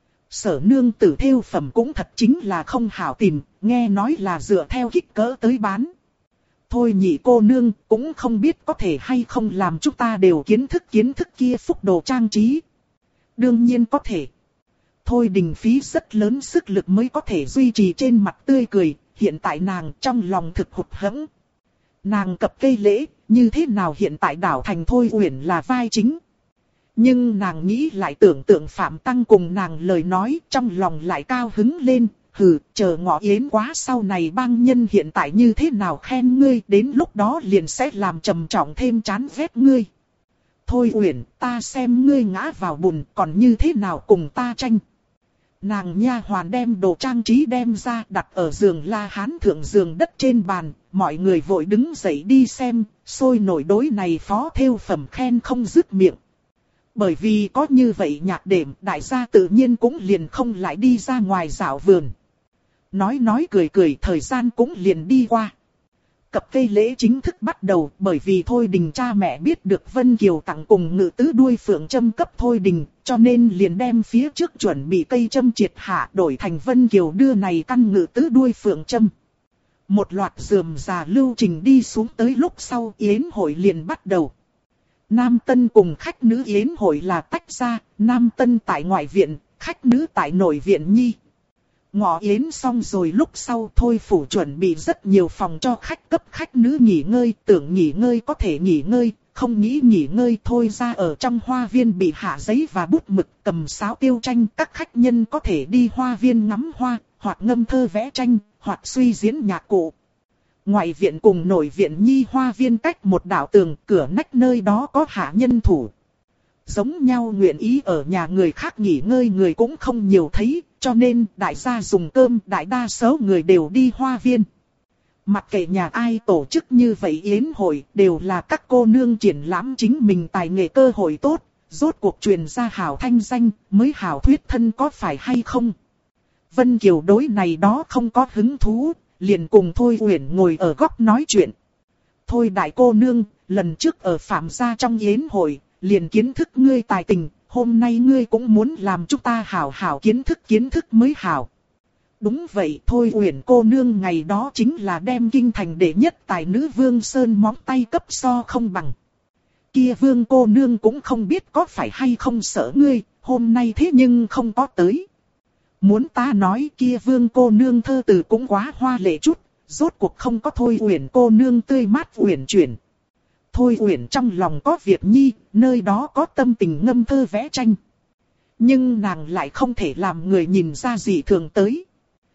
Sở nương tử thêu phẩm cũng thật chính là không hảo tìm, nghe nói là dựa theo kích cỡ tới bán. Thôi nhị cô nương, cũng không biết có thể hay không làm chúng ta đều kiến thức kia phúc đồ trang trí. Đương nhiên có thể. Thôi Đình phí rất lớn sức lực mới có thể duy trì trên mặt tươi cười, hiện tại nàng trong lòng thực hụt hẫng. Nàng cập cây lễ, như thế nào hiện tại đảo thành Thôi Uyển là vai chính. Nhưng nàng nghĩ lại tưởng tượng Phạm Tăng cùng nàng lời nói, trong lòng lại cao hứng lên, hừ, chờ ngọ yến quá sau này bang nhân hiện tại như thế nào khen ngươi, đến lúc đó liền sẽ làm trầm trọng thêm chán ghét ngươi. Thôi Uyển, ta xem ngươi ngã vào bùn, còn như thế nào cùng ta tranh. Nàng nha hoàn đem đồ trang trí đem ra đặt ở giường La Hán thượng giường đất trên bàn, mọi người vội đứng dậy đi xem, sôi nổi đối này phó thêu phẩm khen không dứt miệng. Bởi vì có như vậy nhạc đệm, đại gia tự nhiên cũng liền không lại đi ra ngoài dạo vườn. Nói cười thời gian cũng liền đi qua. Cập cây lễ chính thức bắt đầu, bởi vì Thôi Đình cha mẹ biết được Vân Kiều tặng cùng Ngự tứ đuôi phượng châm cấp Thôi Đình, cho nên liền đem phía trước chuẩn bị cây châm triệt hạ đổi thành Vân Kiều đưa này căn Ngự tứ đuôi phượng châm. Một loạt rườm rà lưu trình đi xuống tới lúc sau yến hội liền bắt đầu. Nam tân cùng khách nữ yến hội là tách ra, nam tân tại ngoại viện, khách nữ tại nội viện nhi. Ngọ yến xong rồi lúc sau Thôi phủ chuẩn bị rất nhiều phòng cho khách cấp khách nữ nghỉ ngơi, tưởng nghỉ ngơi có thể nghỉ ngơi, không nghĩ nghỉ ngơi thôi ra ở trong hoa viên bị hạ giấy và bút mực cầm sáo tiêu tranh. Các khách nhân có thể đi hoa viên ngắm hoa, hoặc ngâm thơ vẽ tranh, hoặc suy diễn nhạc cụ. Ngoại viện cùng nội viện nhi hoa viên cách một đạo tường, cửa nách nơi đó có hạ nhân thủ. Giống nhau nguyện ý ở nhà người khác nghỉ ngơi người cũng không nhiều thấy, cho nên đại gia dùng cơm, đại đa số người đều đi hoa viên. Mặc kệ nhà ai tổ chức như vậy yến hội, đều là các cô nương triển lãm chính mình tài nghệ cơ hội tốt, rốt cuộc truyền ra hảo thanh danh, mới hảo thuyết thân có phải hay không. Vân Kiều đối này đó không có hứng thú, liền cùng Thôi Uyển ngồi ở góc nói chuyện. Thôi đại cô nương, lần trước ở Phạm gia trong yến hội, liền kiến thức ngươi tài tình, hôm nay ngươi cũng muốn làm chúng ta hảo hảo kiến thức mới hảo. Đúng vậy, Thôi Uyển cô nương ngày đó chính là đem kinh thành đệ nhất tài nữ Vương Sơn móng tay cấp so không bằng. Kia Vương cô nương cũng không biết có phải hay không sợ ngươi, hôm nay thế nhưng không có tới. Muốn ta nói kia Vương cô nương thơ từ cũng quá hoa lệ chút, rốt cuộc không có Thôi Uyển cô nương tươi mát uyển chuyển. Thôi Uyển trong lòng có việc nhi, nơi đó có tâm tình ngâm thơ vẽ tranh. Nhưng nàng lại không thể làm người nhìn ra gì thường tới.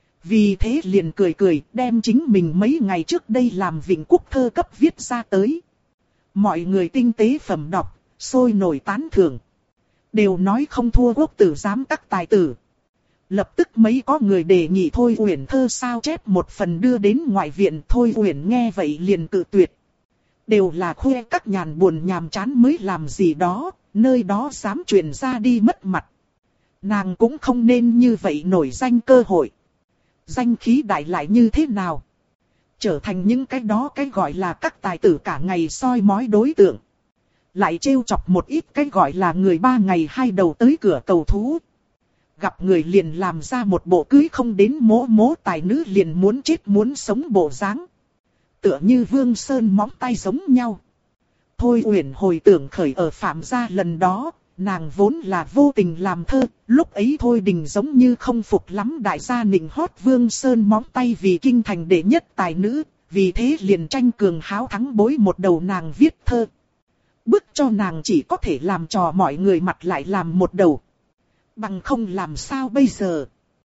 Vì thế liền cười đem chính mình mấy ngày trước đây làm Vịnh Quốc thơ cấp viết ra tới. Mọi người tinh tế phẩm đọc, sôi nổi tán thưởng. Đều nói không thua quốc tử giám các tài tử. Lập tức mấy có người đề nghị Thôi Uyển thơ sao chép một phần đưa đến ngoại viện. Thôi Uyển nghe vậy liền cự tuyệt. Đều là khoe các nhàn buồn nhàm chán mới làm gì đó, nơi đó dám truyền ra đi mất mặt. Nàng cũng không nên như vậy nổi danh cơ hội. Danh khí đại lại như thế nào? Trở thành những cái đó cái gọi là các tài tử cả ngày soi mói đối tượng. Lại trêu chọc một ít cái gọi là người 3 ngày 2 đầu tới cửa cầu thú. Gặp người liền làm ra một bộ cưới không đến mố tài nữ liền muốn chết muốn sống bộ dáng. Tựa như Vương Sơn móng tay giống nhau. Thôi Uyển hồi tưởng khởi ở Phạm gia lần đó, nàng vốn là vô tình làm thơ, lúc ấy Thôi Đình giống như không phục lắm đại gia nịnh hót Vương Sơn móng tay vì kinh thành đệ nhất tài nữ, vì thế liền tranh cường háo thắng bối một đầu nàng viết thơ. Bức cho nàng chỉ có thể làm trò mọi người mặt lại làm một đầu. Bằng không làm sao bây giờ?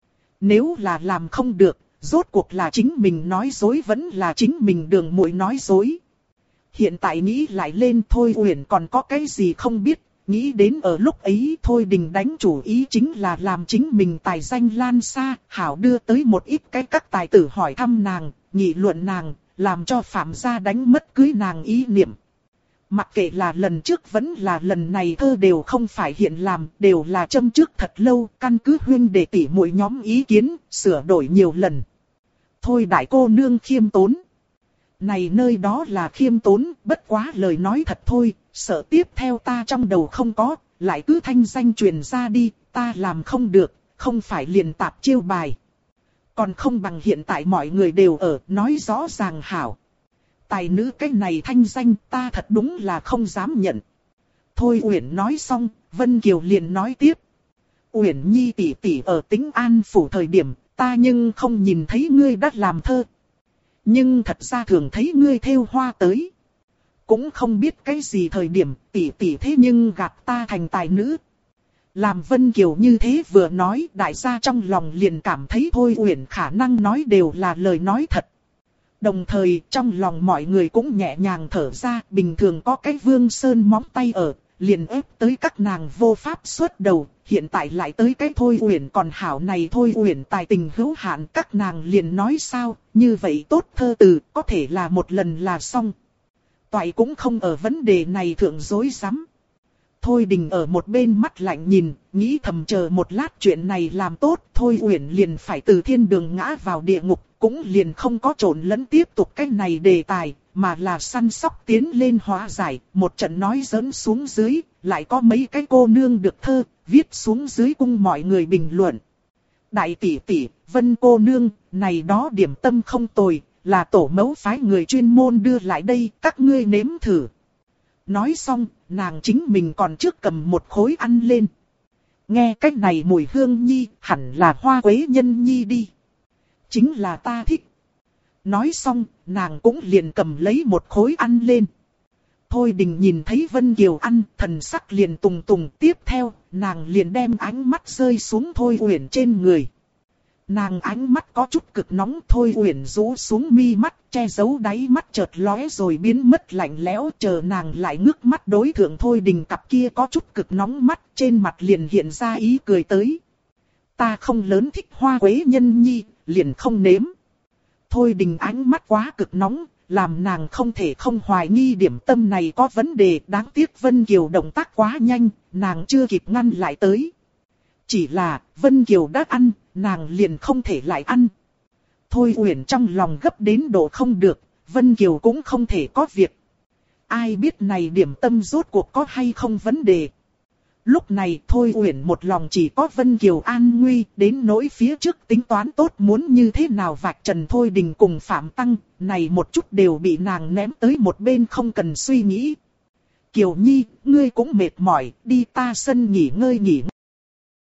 Nếu là làm không được, rốt cuộc là chính mình nói dối vẫn là chính mình đường muội nói dối. Hiện tại nghĩ lại lên Thôi Uyển còn có cái gì không biết, nghĩ đến ở lúc ấy Thôi Đình đánh chủ ý chính là làm chính mình tài danh lan xa, hảo đưa tới một ít cái các tài tử hỏi thăm nàng, nghị luận nàng, làm cho Phạm gia đánh mất cưới nàng ý niệm. Mặc kệ là lần trước vẫn là lần này thơ đều không phải hiện làm, đều là châm trước thật lâu, căn cứ huynh đệ tỷ muội nhóm ý kiến, sửa đổi nhiều lần. Thôi đại cô nương khiêm tốn. Này nơi đó là khiêm tốn, bất quá lời nói thật thôi, sợ tiếp theo ta trong đầu không có, lại cứ thanh danh truyền ra đi, ta làm không được, không phải liền tạp chiêu bài. Còn không bằng hiện tại mọi người đều ở, nói rõ ràng hảo. Tài nữ cái này thanh danh ta thật đúng là không dám nhận. Thôi Uyển nói xong, Vân Kiều liền nói tiếp. Uyển Nhi tỷ tỷ ở Tĩnh An phủ thời điểm, ta nhưng không nhìn thấy ngươi đã làm thơ. Nhưng thật ra thường thấy ngươi thêu hoa tới. Cũng không biết cái gì thời điểm tỷ tỷ thế nhưng gạt ta thành tài nữ. Làm Vân Kiều như thế vừa nói, đại gia trong lòng liền cảm thấy Thôi Uyển khả năng nói đều là lời nói thật. Đồng thời trong lòng mọi người cũng nhẹ nhàng thở ra, bình thường có cái Vương Sơn móng tay ở, liền ép tới các nàng vô pháp xuất đầu, hiện tại lại tới cái Thôi Uyển còn hảo này Thôi Uyển tài tình hữu hạn, các nàng liền nói sao, như vậy tốt thơ từ, có thể là một lần là xong. Toại cũng không ở vấn đề này thượng dối rắm. Thôi Đình ở một bên mắt lạnh nhìn, nghĩ thầm chờ một lát chuyện này làm tốt, Thôi Uyển liền phải từ thiên đường ngã vào địa ngục, cũng liền không có trộn lẫn tiếp tục cái này đề tài, mà là săn sóc tiến lên hóa giải, một trận nói giỡn xuống dưới, lại có mấy cái cô nương được thơ, viết xuống dưới cung mọi người bình luận. Đại tỷ tỷ, Vân cô nương, này đó điểm tâm không tồi, là tổ mẫu phái người chuyên môn đưa lại đây, các ngươi nếm thử. Nói xong, nàng chính mình còn trước cầm một khối ăn lên. Nghe cách này mùi hương nhi, hẳn là hoa quế nhân nhi đi. Chính là ta thích. Nói xong, nàng cũng liền cầm lấy một khối ăn lên. Thôi Đình nhìn thấy Vân Kiều ăn, thần sắc liền tùng tùng, tiếp theo, nàng liền đem ánh mắt rơi xuống Thôi Uyển trên người. Nàng ánh mắt có chút cực nóng, Thôi Uyển rũ xuống mi mắt, che giấu đáy mắt chợt lóe rồi biến mất lạnh lẽo, chờ nàng lại ngước mắt đối thượng Thôi Đình cặp kia có chút cực nóng mắt, trên mặt liền hiện ra ý cười tới. Ta không lớn thích hoa quế nhân nhi, liền không nếm. Thôi Đình ánh mắt quá cực nóng, làm nàng không thể không hoài nghi điểm tâm này có vấn đề, đáng tiếc Vân Kiều động tác quá nhanh, nàng chưa kịp ngăn lại tới. Chỉ là, Vân Kiều đã ăn, nàng liền không thể lại ăn. Thôi Uyển trong lòng gấp đến độ không được, Vân Kiều cũng không thể có việc. Ai biết này điểm tâm rốt cuộc có hay không vấn đề. Lúc này Thôi Uyển một lòng chỉ có Vân Kiều an nguy, đến nỗi phía trước tính toán tốt muốn như thế nào vạch trần Thôi Đình cùng Phạm Tăng, này một chút đều bị nàng ném tới một bên không cần suy nghĩ. Kiều Nhi, ngươi cũng mệt mỏi, đi ta sân nghỉ ngơi.